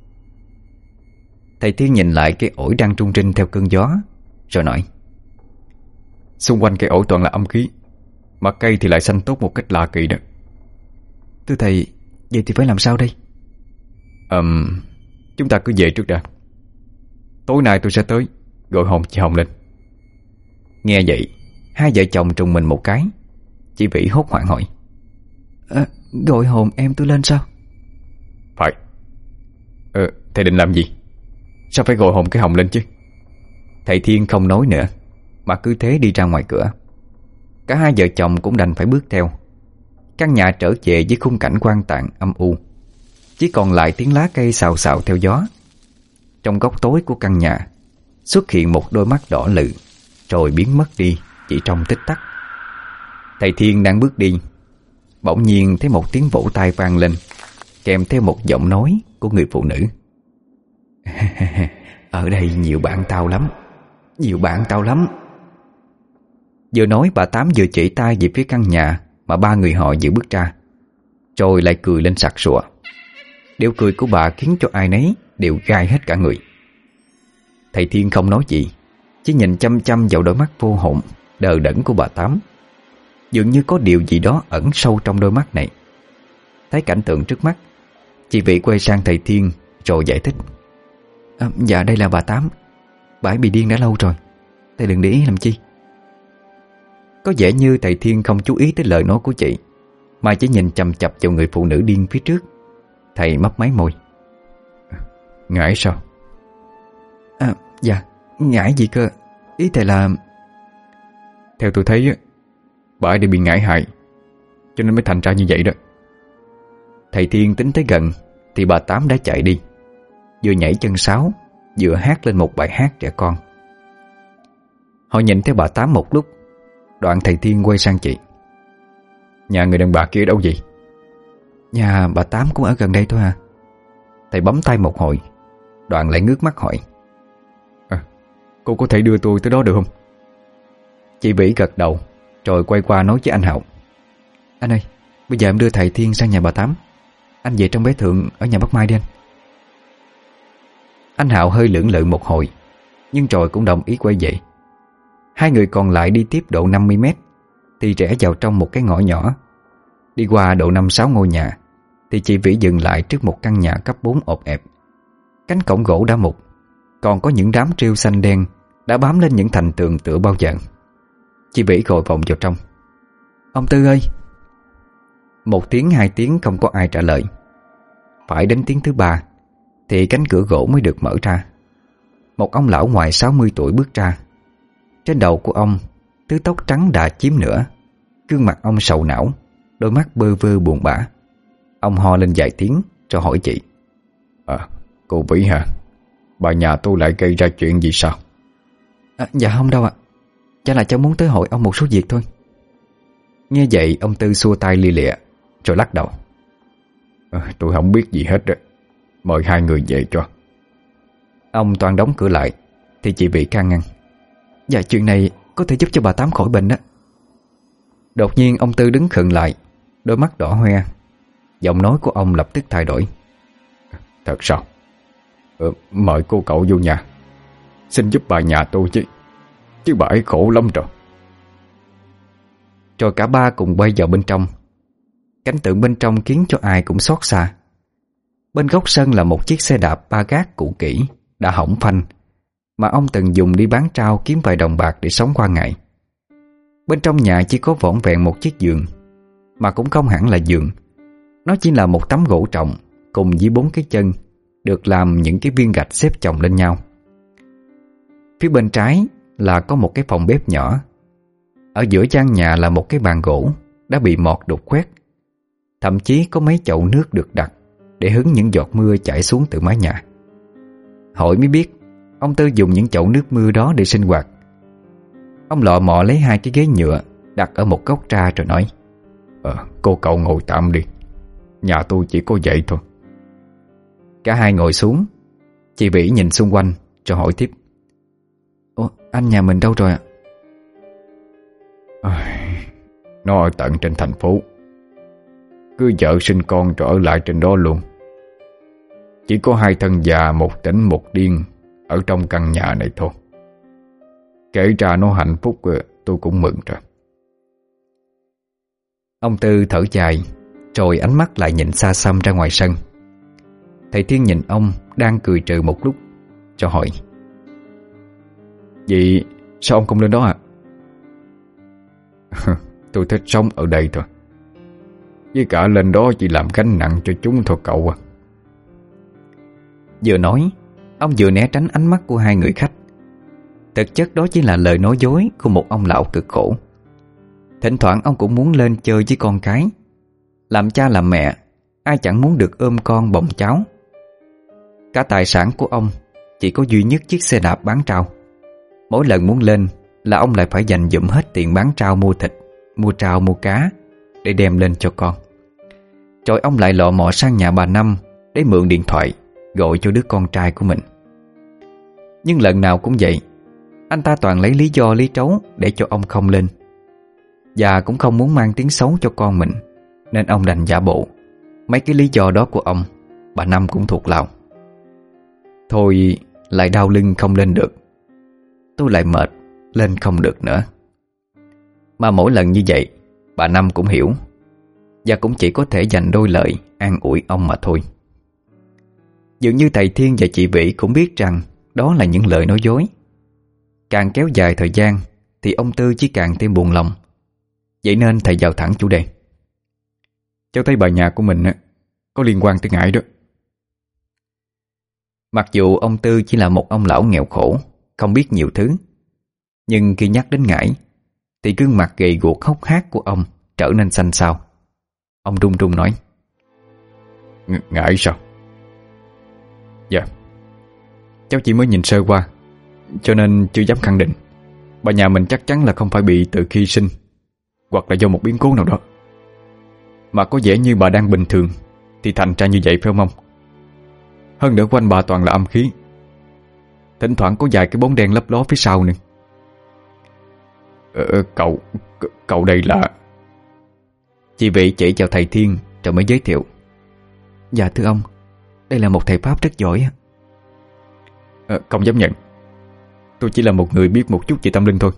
Thầy Thiên nhìn lại cái ổi đang rung rinh theo cơn gió, rồi nói: Xung quanh cây ổi toàn là âm khí, mà cây thì lại xanh tốt một cách lạ kỳ đó. Thưa thầy, vậy thì phải làm sao đây? um, Chúng ta cứ về trước đã. Tối nay tôi sẽ tới gọi hồn chị Hồng lên. Nghe vậy, hai vợ chồng trùng mình một cái. Chị Vĩ hốt hoảng hỏi: à, Gọi hồn em tôi lên sao? Phải. Ờ, thầy định làm gì? Sao phải gọi hồn cái Hồng lên chứ? Thầy Thiên không nói nữa, mà cứ thế đi ra ngoài cửa. Cả hai vợ chồng cũng đành phải bước theo. Căn nhà trở về với khung cảnh quang tàn âm u, chỉ còn lại tiếng lá cây xào xào theo gió. Trong góc tối của căn nhà xuất hiện một đôi mắt đỏ lự, rồi biến mất đi chỉ trong tích tắc. Thầy Thiên đang bước đi, bỗng nhiên thấy một tiếng vỗ tay vang lên, kèm theo một giọng nói của người phụ nữ. Ở đây nhiều bạn tao lắm, nhiều bạn tao lắm. Vừa nói bà Tám vừa chỉ tay về phía căn nhà mà ba người họ vừa bước ra, rồi lại cười lên sặc sụa. Điệu cười của bà khiến cho ai nấy đều gai hết cả người. Thầy Thiên không nói gì, chỉ nhìn chăm chăm vào đôi mắt vô hồn đờ đẫn của bà Tám. Dường như có điều gì đó ẩn sâu trong đôi mắt này. Thấy cảnh tượng trước mắt, chị Vĩ quay sang thầy Thiên rồi giải thích. À, dạ đây là bà Tám. Bà ấy bị điên đã lâu rồi, thầy đừng để ý làm chi. Có vẻ như thầy Thiên không chú ý tới lời nói của chị, mà chỉ nhìn chằm chằm vào người phụ nữ điên phía trước. Thầy mấp máy môi. Ngại sao? À, dạ, ngại gì cơ? Ý thầy là... Theo tôi thấy bà ấy đã bị ngại hại, cho nên mới thành ra như vậy đó. Thầy Thiên tính tới gần thì bà Tám đã chạy đi, vừa nhảy chân sáo vừa hát lên một bài hát trẻ con. Họ nhìn theo bà Tám một lúc, đoạn thầy Thiên quay sang chị. Nhà người đàn bà kia đâu vậy? Nhà bà Tám cũng ở gần đây thôi à. Thầy bấm tay một hồi, đoạn lại ngước mắt hỏi. À, cô có thể đưa tôi tới đó được không? Chị Vĩ gật đầu, rồi quay qua nói với anh Hậu. Anh ơi, bây giờ em đưa thầy Thiên sang nhà bà Tám. Anh về trong bé Thượng ở nhà bác Mai đi anh. Anh Hậu hơi lưỡng lự một hồi, nhưng rồi cũng đồng ý quay về. Hai người còn lại đi tiếp độ năm mươi mét thì rẽ vào trong một cái ngõ nhỏ. Đi qua độ năm sáu ngôi nhà thì chị Vĩ dừng lại trước một căn nhà cấp bốn ộp ẹp. Cánh cổng gỗ đã mục, còn có những đám rêu xanh đen đã bám lên những thành tường tựa bao dạng. Chị Vĩ gọi vòng vào trong. Ông Tư ơi! Một tiếng hai tiếng không có ai trả lời. Phải đến tiếng thứ ba thì cánh cửa gỗ mới được mở ra. Một ông lão ngoài sáu mươi tuổi bước ra. Trên đầu của ông, thứ tóc trắng đã chiếm nửa. Gương mặt ông sầu não, đôi mắt bơ vơ buồn bã. Ông ho lên vài tiếng rồi hỏi chị. À, cô Vĩ hả? Bà nhà tôi lại gây ra chuyện gì sao? À, dạ không đâu ạ. Chắc là cháu muốn tới hỏi ông một số việc thôi. Nghe vậy ông Tư xua tay lia lịa rồi lắc đầu. À, tôi không biết gì hết đó. Mời hai người về cho. Ông toàn đóng cửa lại thì chị Vĩ can ngăn. Dạ chuyện này có thể giúp cho bà Tám khỏi bệnh đó. Đột nhiên ông Tư đứng khựng lại, đôi mắt đỏ hoe. Giọng nói của ông lập tức thay đổi. Thật sao? Ờ, mời cô cậu vô nhà. Xin giúp bà nhà tôi chứ. Chứ bà ấy khổ lắm rồi. Rồi cả ba cùng quay vào bên trong. Cảnh tượng bên trong khiến cho ai cũng xót xa. Bên góc sân là một chiếc xe đạp ba gác cũ kỹ, đã hỏng phanh, mà ông từng dùng đi bán trao kiếm vài đồng bạc để sống qua ngày. Bên trong nhà chỉ có vỏn vẹn một chiếc giường, mà cũng không hẳn là giường. Nó chỉ là một tấm gỗ trọng cùng với bốn cái chân được làm những cái viên gạch xếp chồng lên nhau. Phía bên trái là có một cái phòng bếp nhỏ. Ở giữa gian nhà là một cái bàn gỗ đã bị mọt đục khoét. Thậm chí có mấy chậu nước được đặt để hứng những giọt mưa chảy xuống từ mái nhà. Hỏi mới biết ông Tư dùng những chậu nước mưa đó để sinh hoạt. Ông lọ mọ lấy hai cái ghế nhựa đặt ở một góc ra rồi nói. Ờ, cô cậu ngồi tạm đi. Nhà tôi chỉ có vậy thôi. Cả hai ngồi xuống. Chị Vĩ nhìn xung quanh rồi hỏi tiếp. Ủa, anh nhà mình đâu rồi ạ? À, nó ở tận trên thành phố. Cứ vợ sinh con rồi ở lại trên đó luôn. Chỉ có hai thân già, một tỉnh một điên ở trong căn nhà này thôi. Kể ra nó hạnh phúc, tôi cũng mừng rồi. Ông Tư thở dài, rồi ánh mắt lại nhìn xa xăm ra ngoài sân. Thầy Thiên nhìn ông đang cười trừ một lúc, cho hỏi. Vậy sao ông không lên đó ạ? À? Tôi thích sống ở đây thôi. Với cả lên đó chỉ làm gánh nặng cho chúng thôi cậu à. Vừa nói, ông vừa né tránh ánh mắt của hai người khách. Thực chất đó chỉ là lời nói dối của một ông lão cực khổ. Thỉnh thoảng ông cũng muốn lên chơi với con cái. Làm cha làm mẹ, ai chẳng muốn được ôm con bồng cháu. Cả tài sản của ông chỉ có duy nhất chiếc xe đạp bán trao. Mỗi lần muốn lên là ông lại phải dành dụm hết tiền bán trao mua thịt, mua trao mua cá để đem lên cho con. Rồi ông lại lọ mọ sang nhà bà Năm để mượn điện thoại gọi cho đứa con trai của mình. Nhưng lần nào cũng vậy, anh ta toàn lấy lý do lý trấu để cho ông không lên. Và cũng không muốn mang tiếng xấu cho con mình, nên ông đành giả bộ. Mấy cái lý do đó của ông, bà Năm cũng thuộc lòng. Thôi lại đau lưng không lên được, tôi lại mệt, lên không được nữa. Mà mỗi lần như vậy, bà Năm cũng hiểu, và cũng chỉ có thể dành đôi lời an ủi ông mà thôi. Dường như thầy Thiên và chị Vĩ cũng biết rằng đó là những lời nói dối. Càng kéo dài thời gian thì ông Tư chỉ càng thêm buồn lòng. Vậy nên thầy vào thẳng chủ đề. Cháu thấy bà nhà của mình có liên quan tới Ngải đó. Mặc dù ông Tư chỉ là một ông lão nghèo khổ, không biết nhiều thứ, nhưng khi nhắc đến Ngải thì gương mặt gầy guộc hốc hác của ông trở nên xanh xao. Ông run run nói: Ng Ngải sao? Dạ, cháu chỉ mới nhìn sơ qua, cho nên chưa dám khẳng định. Bà nhà mình chắc chắn là không phải bị tự khi sinh, hoặc là do một biến cố nào đó. Mà có vẻ như bà đang bình thường thì thành ra như vậy, phải không ông? Hơn nữa quanh bà toàn là âm khí, thỉnh thoảng có vài cái bóng đen lấp ló phía sau nữa. Ờ, cậu, cậu đây là... Chị Vĩ chỉ chào thầy Thiên rồi mới giới thiệu: Dạ thưa ông, đây là một thầy Pháp rất giỏi. ờ, Không dám nhận, tôi chỉ là một người biết một chút về tâm linh thôi.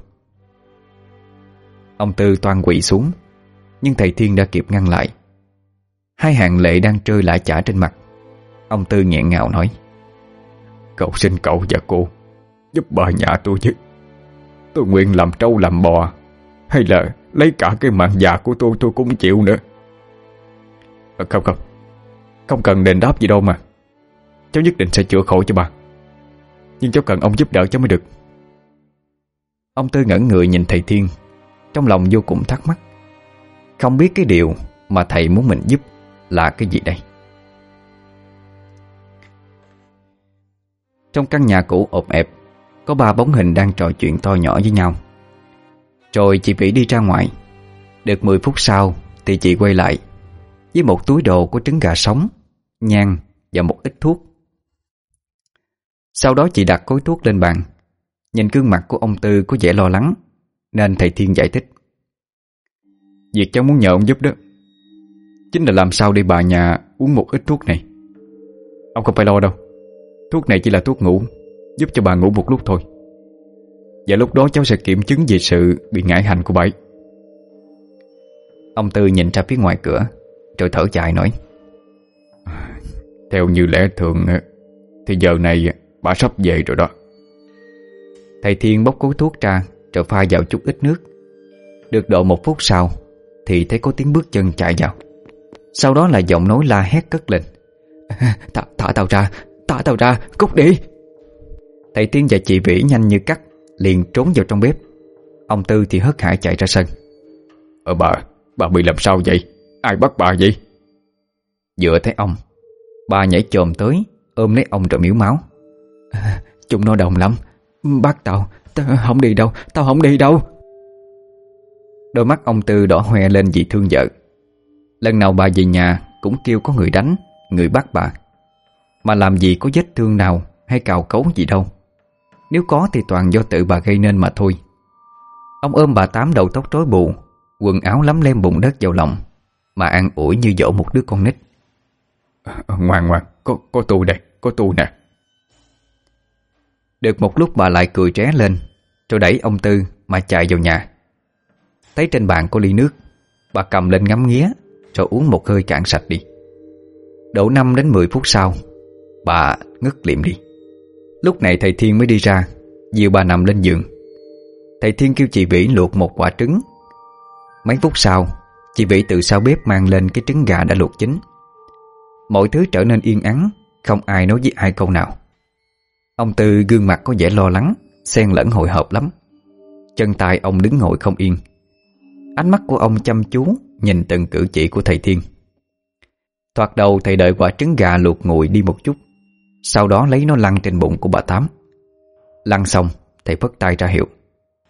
Ông Tư toan quỵ xuống, nhưng thầy Thiên đã kịp ngăn lại. Hai hàng lệ đang rơi lã chả trên mặt. Ông Tư nghẹn ngào nói: Cậu xin cậu và cô giúp bà nhà tôi chứ. Tôi nguyện làm trâu làm bò, hay là lấy cả cái mạng già của tôi tôi cũng chịu nữa. à, Không không Không cần đền đáp gì đâu mà. Cháu nhất định sẽ chữa khỏi cho bà, nhưng cháu cần ông giúp đỡ cháu mới được. Ông Tư ngẩn người nhìn thầy Thiên, trong lòng vô cùng thắc mắc, không biết cái điều mà thầy muốn mình giúp là cái gì đây. Trong căn nhà cũ ộp ẹp, có ba bóng hình đang trò chuyện to nhỏ với nhau. Rồi chị Vĩ đi ra ngoài. Được mười phút sau thì chị quay lại với một túi đồ có trứng gà sống, nhang và một ít thuốc. Sau đó chị đặt gói thuốc lên bàn. Nhìn gương mặt của ông Tư có vẻ lo lắng, nên thầy Thiên giải thích: Việc cháu muốn nhờ ông giúp đó chính là làm sao để bà nhà uống một ít thuốc này. Ông không phải lo đâu, thuốc này chỉ là thuốc ngủ, giúp cho bà ngủ một lúc thôi. Và lúc đó cháu sẽ kiểm chứng về sự bị ngải hành của bà ấy. Ông Tư nhìn ra phía ngoài cửa rồi thở dài nói: Theo như lẽ thường thì giờ này bà sắp về rồi đó. Thầy Thiên bốc gói thuốc ra rồi pha vào chút ít nước. Được độ một phút sau thì thấy có tiếng bước chân chạy vào. Sau đó là giọng nói la hét cất lên: Thả, thả tao ra, thả tao ra, cút đi. Thầy Thiên và chị Vĩ nhanh như cắt liền trốn vào trong bếp. Ông Tư thì hớt hải chạy ra sân. Ờ bà, bà bị làm sao vậy? Ai bắt bà vậy? Vừa thấy ông, bà nhảy chồm tới ôm lấy ông rồi miếu máu: à, Chúng nó đồng lắm, bắt tao, tao không đi đâu, tao không đi đâu. Đôi mắt ông Tư đỏ hoe lên vì thương vợ. Lần nào bà về nhà cũng kêu có người đánh, người bắt bà, mà làm gì có vết thương nào hay cào cấu gì đâu. Nếu có thì toàn do tự bà gây nên mà thôi. Ông ôm bà Tám đầu tóc rối bù, quần áo lấm lem bùn đất vào lòng, mà an ủi như dỗ một đứa con nít: à, Ngoan ngoan, có, có tôi đây, có tôi nè. Được một lúc bà lại cười tré lên, rồi đẩy ông Tư mà chạy vào nhà. Thấy trên bàn có ly nước, bà cầm lên ngắm nghía rồi uống một hơi cạn sạch đi. Độ năm đến mười phút sau, bà ngất liệm đi. Lúc này thầy Thiên mới đi ra, dìu bà nằm lên giường. Thầy Thiên kêu chị Vĩ luộc một quả trứng. Mấy phút sau, chị Vĩ từ sau bếp mang lên cái trứng gà đã luộc chín. Mọi thứ trở nên yên ắng, không ai nói với ai câu nào. Ông Tư gương mặt có vẻ lo lắng, xen lẫn hồi hộp lắm. Chân tay ông đứng ngồi không yên. Ánh mắt của ông chăm chú nhìn từng cử chỉ của thầy Thiên. Thoạt đầu thầy đợi quả trứng gà luộc nguội đi một chút, sau đó lấy nó lăn trên bụng của bà Tám. Lăn xong thầy phất tay ra hiệu: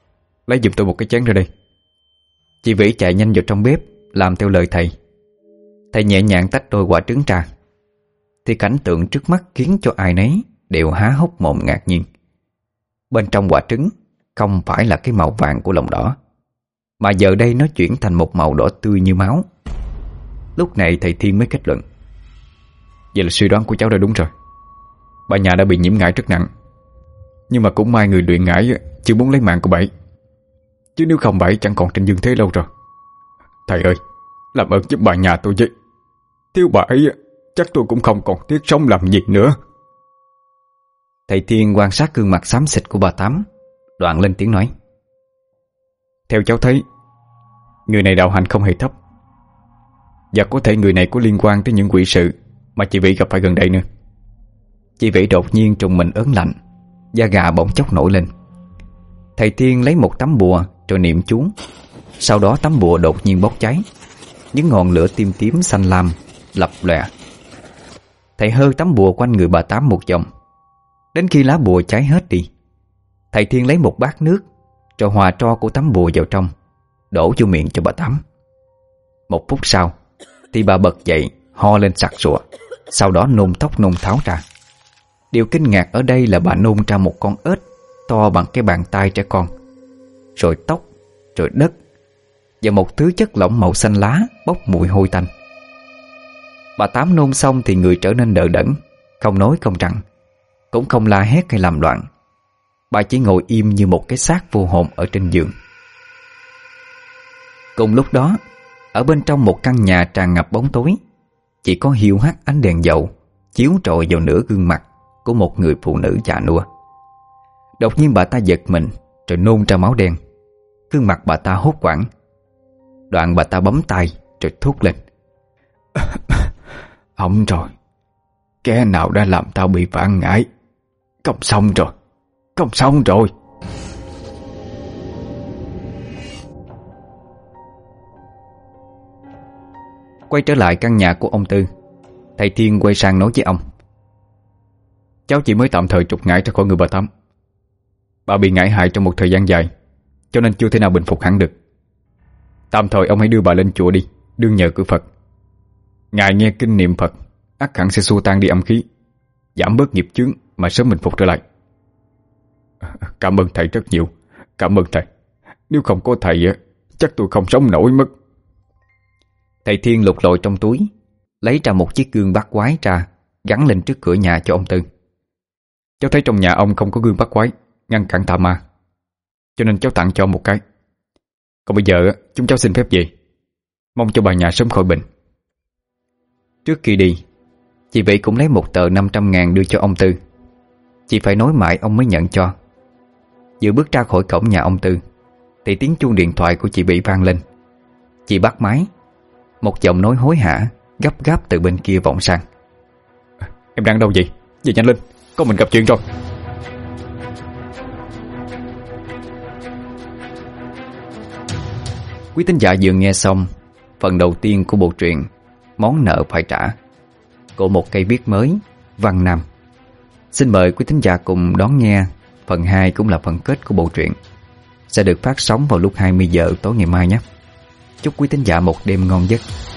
lấy giùm tôi một cái chén ra đây. Chị Vĩ chạy nhanh vào trong bếp làm theo lời thầy. Thầy nhẹ nhàng tách đôi quả trứng ra, thì cảnh tượng trước mắt khiến cho ai nấy đều há hốc mồm ngạc nhiên. Bên trong quả trứng không phải là cái màu vàng của lòng đỏ, mà giờ đây nó chuyển thành một màu đỏ tươi như máu. Lúc này thầy Thiên mới kết luận: vậy là suy đoán của cháu đã đúng rồi. Bà nhà đã bị nhiễm ngải rất nặng, nhưng mà cũng may người luyện ngải chưa muốn lấy mạng của bảy, chứ nếu không bảy chẳng còn trên dương thế lâu rồi. Thầy ơi, làm ơn giúp bà nhà tôi với. Thiếu bà ấy chắc tôi cũng không còn tiếc sống làm gì nữa. Thầy Thiên quan sát gương mặt xám xịt của bà Tám, đoạn lên tiếng nói: theo cháu thấy, người này đạo hạnh không hề thấp, và có thể người này có liên quan tới những quỷ sự mà chị Vĩ gặp phải gần đây nữa. Chị Vĩ đột nhiên trùng mình ớn lạnh, da gà bỗng chốc nổi lên. Thầy Thiên lấy một tấm bùa rồi niệm chú. Sau đó tấm bùa đột nhiên bốc cháy, những ngọn lửa tím tím xanh lam lập lòe. Thầy hơ tấm bùa quanh người bà Tám một vòng, đến khi lá bùa cháy hết đi. Thầy Thiên lấy một bát nước rồi hòa tro của tấm bùa vào trong, đổ vô miệng cho bà Tám. Một phút sau thì bà bật dậy, ho lên sặc sụa, sau đó nôn thốc nôn tháo ra. Điều kinh ngạc ở đây là bà nôn ra một con ếch to bằng cái bàn tay trẻ con, rồi tóc, rồi đất, và một thứ chất lỏng màu xanh lá bốc mùi hôi tanh. Bà Tám nôn xong thì người trở nên đờ đẫn, không nói không rằng, cũng không la hét hay làm loạn. Bà chỉ ngồi im như một cái xác vô hồn ở trên giường. Cùng lúc đó, ở bên trong một căn nhà tràn ngập bóng tối, chỉ có hiu hắt ánh đèn dầu chiếu rọi vào nửa gương mặt của một người phụ nữ già nua. Đột nhiên bà ta giật mình rồi nôn ra máu đen. Gương mặt bà ta hốt hoảng. Đoạn bà ta bấm tay rồi thốt lên: hỏng rồi, kẻ nào đã làm tao bị vạn ngải. Không xong rồi, không xong rồi. Quay trở lại căn nhà của ông Tư, thầy Thiên quay sang nói với ông: cháu chỉ mới tạm thời trục ngải ra khỏi người bà Tám. Bà bị ngải hại trong một thời gian dài, cho nên chưa thể nào bình phục hẳn được. Tạm thời ông hãy đưa bà lên chùa đi, đương nhờ cửa Phật. Ngài nghe kinh niệm Phật, ắt hẳn sẽ xua tan đi âm khí, giảm bớt nghiệp chướng mà sớm bình phục trở lại. Cảm ơn thầy rất nhiều. Cảm ơn thầy. Nếu không có thầy chắc tôi không sống nổi mất. Thầy Thiên lục lội trong túi, lấy ra một chiếc gương bát quái ra, gắn lên trước cửa nhà cho ông Tư. Cháu thấy trong nhà ông không có gương bát quái ngăn cản tà ma, cho nên cháu tặng cho ông một cái. Còn bây giờ chúng cháu xin phép về, mong cho bà nhà sớm khỏi bệnh. Trước khi đi, chị Vĩ cũng lấy một tờ năm trăm ngàn đưa cho ông Tư. Chị phải nói mãi ông mới nhận cho. Vừa bước ra khỏi cổng nhà ông Tư thì tiếng chuông điện thoại của chị Vĩ vang lên. Chị bắt máy. Một giọng nói hối hả gấp gáp từ bên kia vọng sang: em đang đâu vậy? Về nhanh lên, con mình gặp chuyện rồi. Quý thính giả vừa nghe xong phần đầu tiên của bộ truyện Món nợ phải trả của một cây viết mới, Văn Nam. Xin mời quý thính giả cùng đón nghe phần hai, cũng là phần kết của bộ truyện, sẽ được phát sóng vào lúc hai mươi giờ tối ngày mai nhé. Chúc quý thính giả một đêm ngon giấc.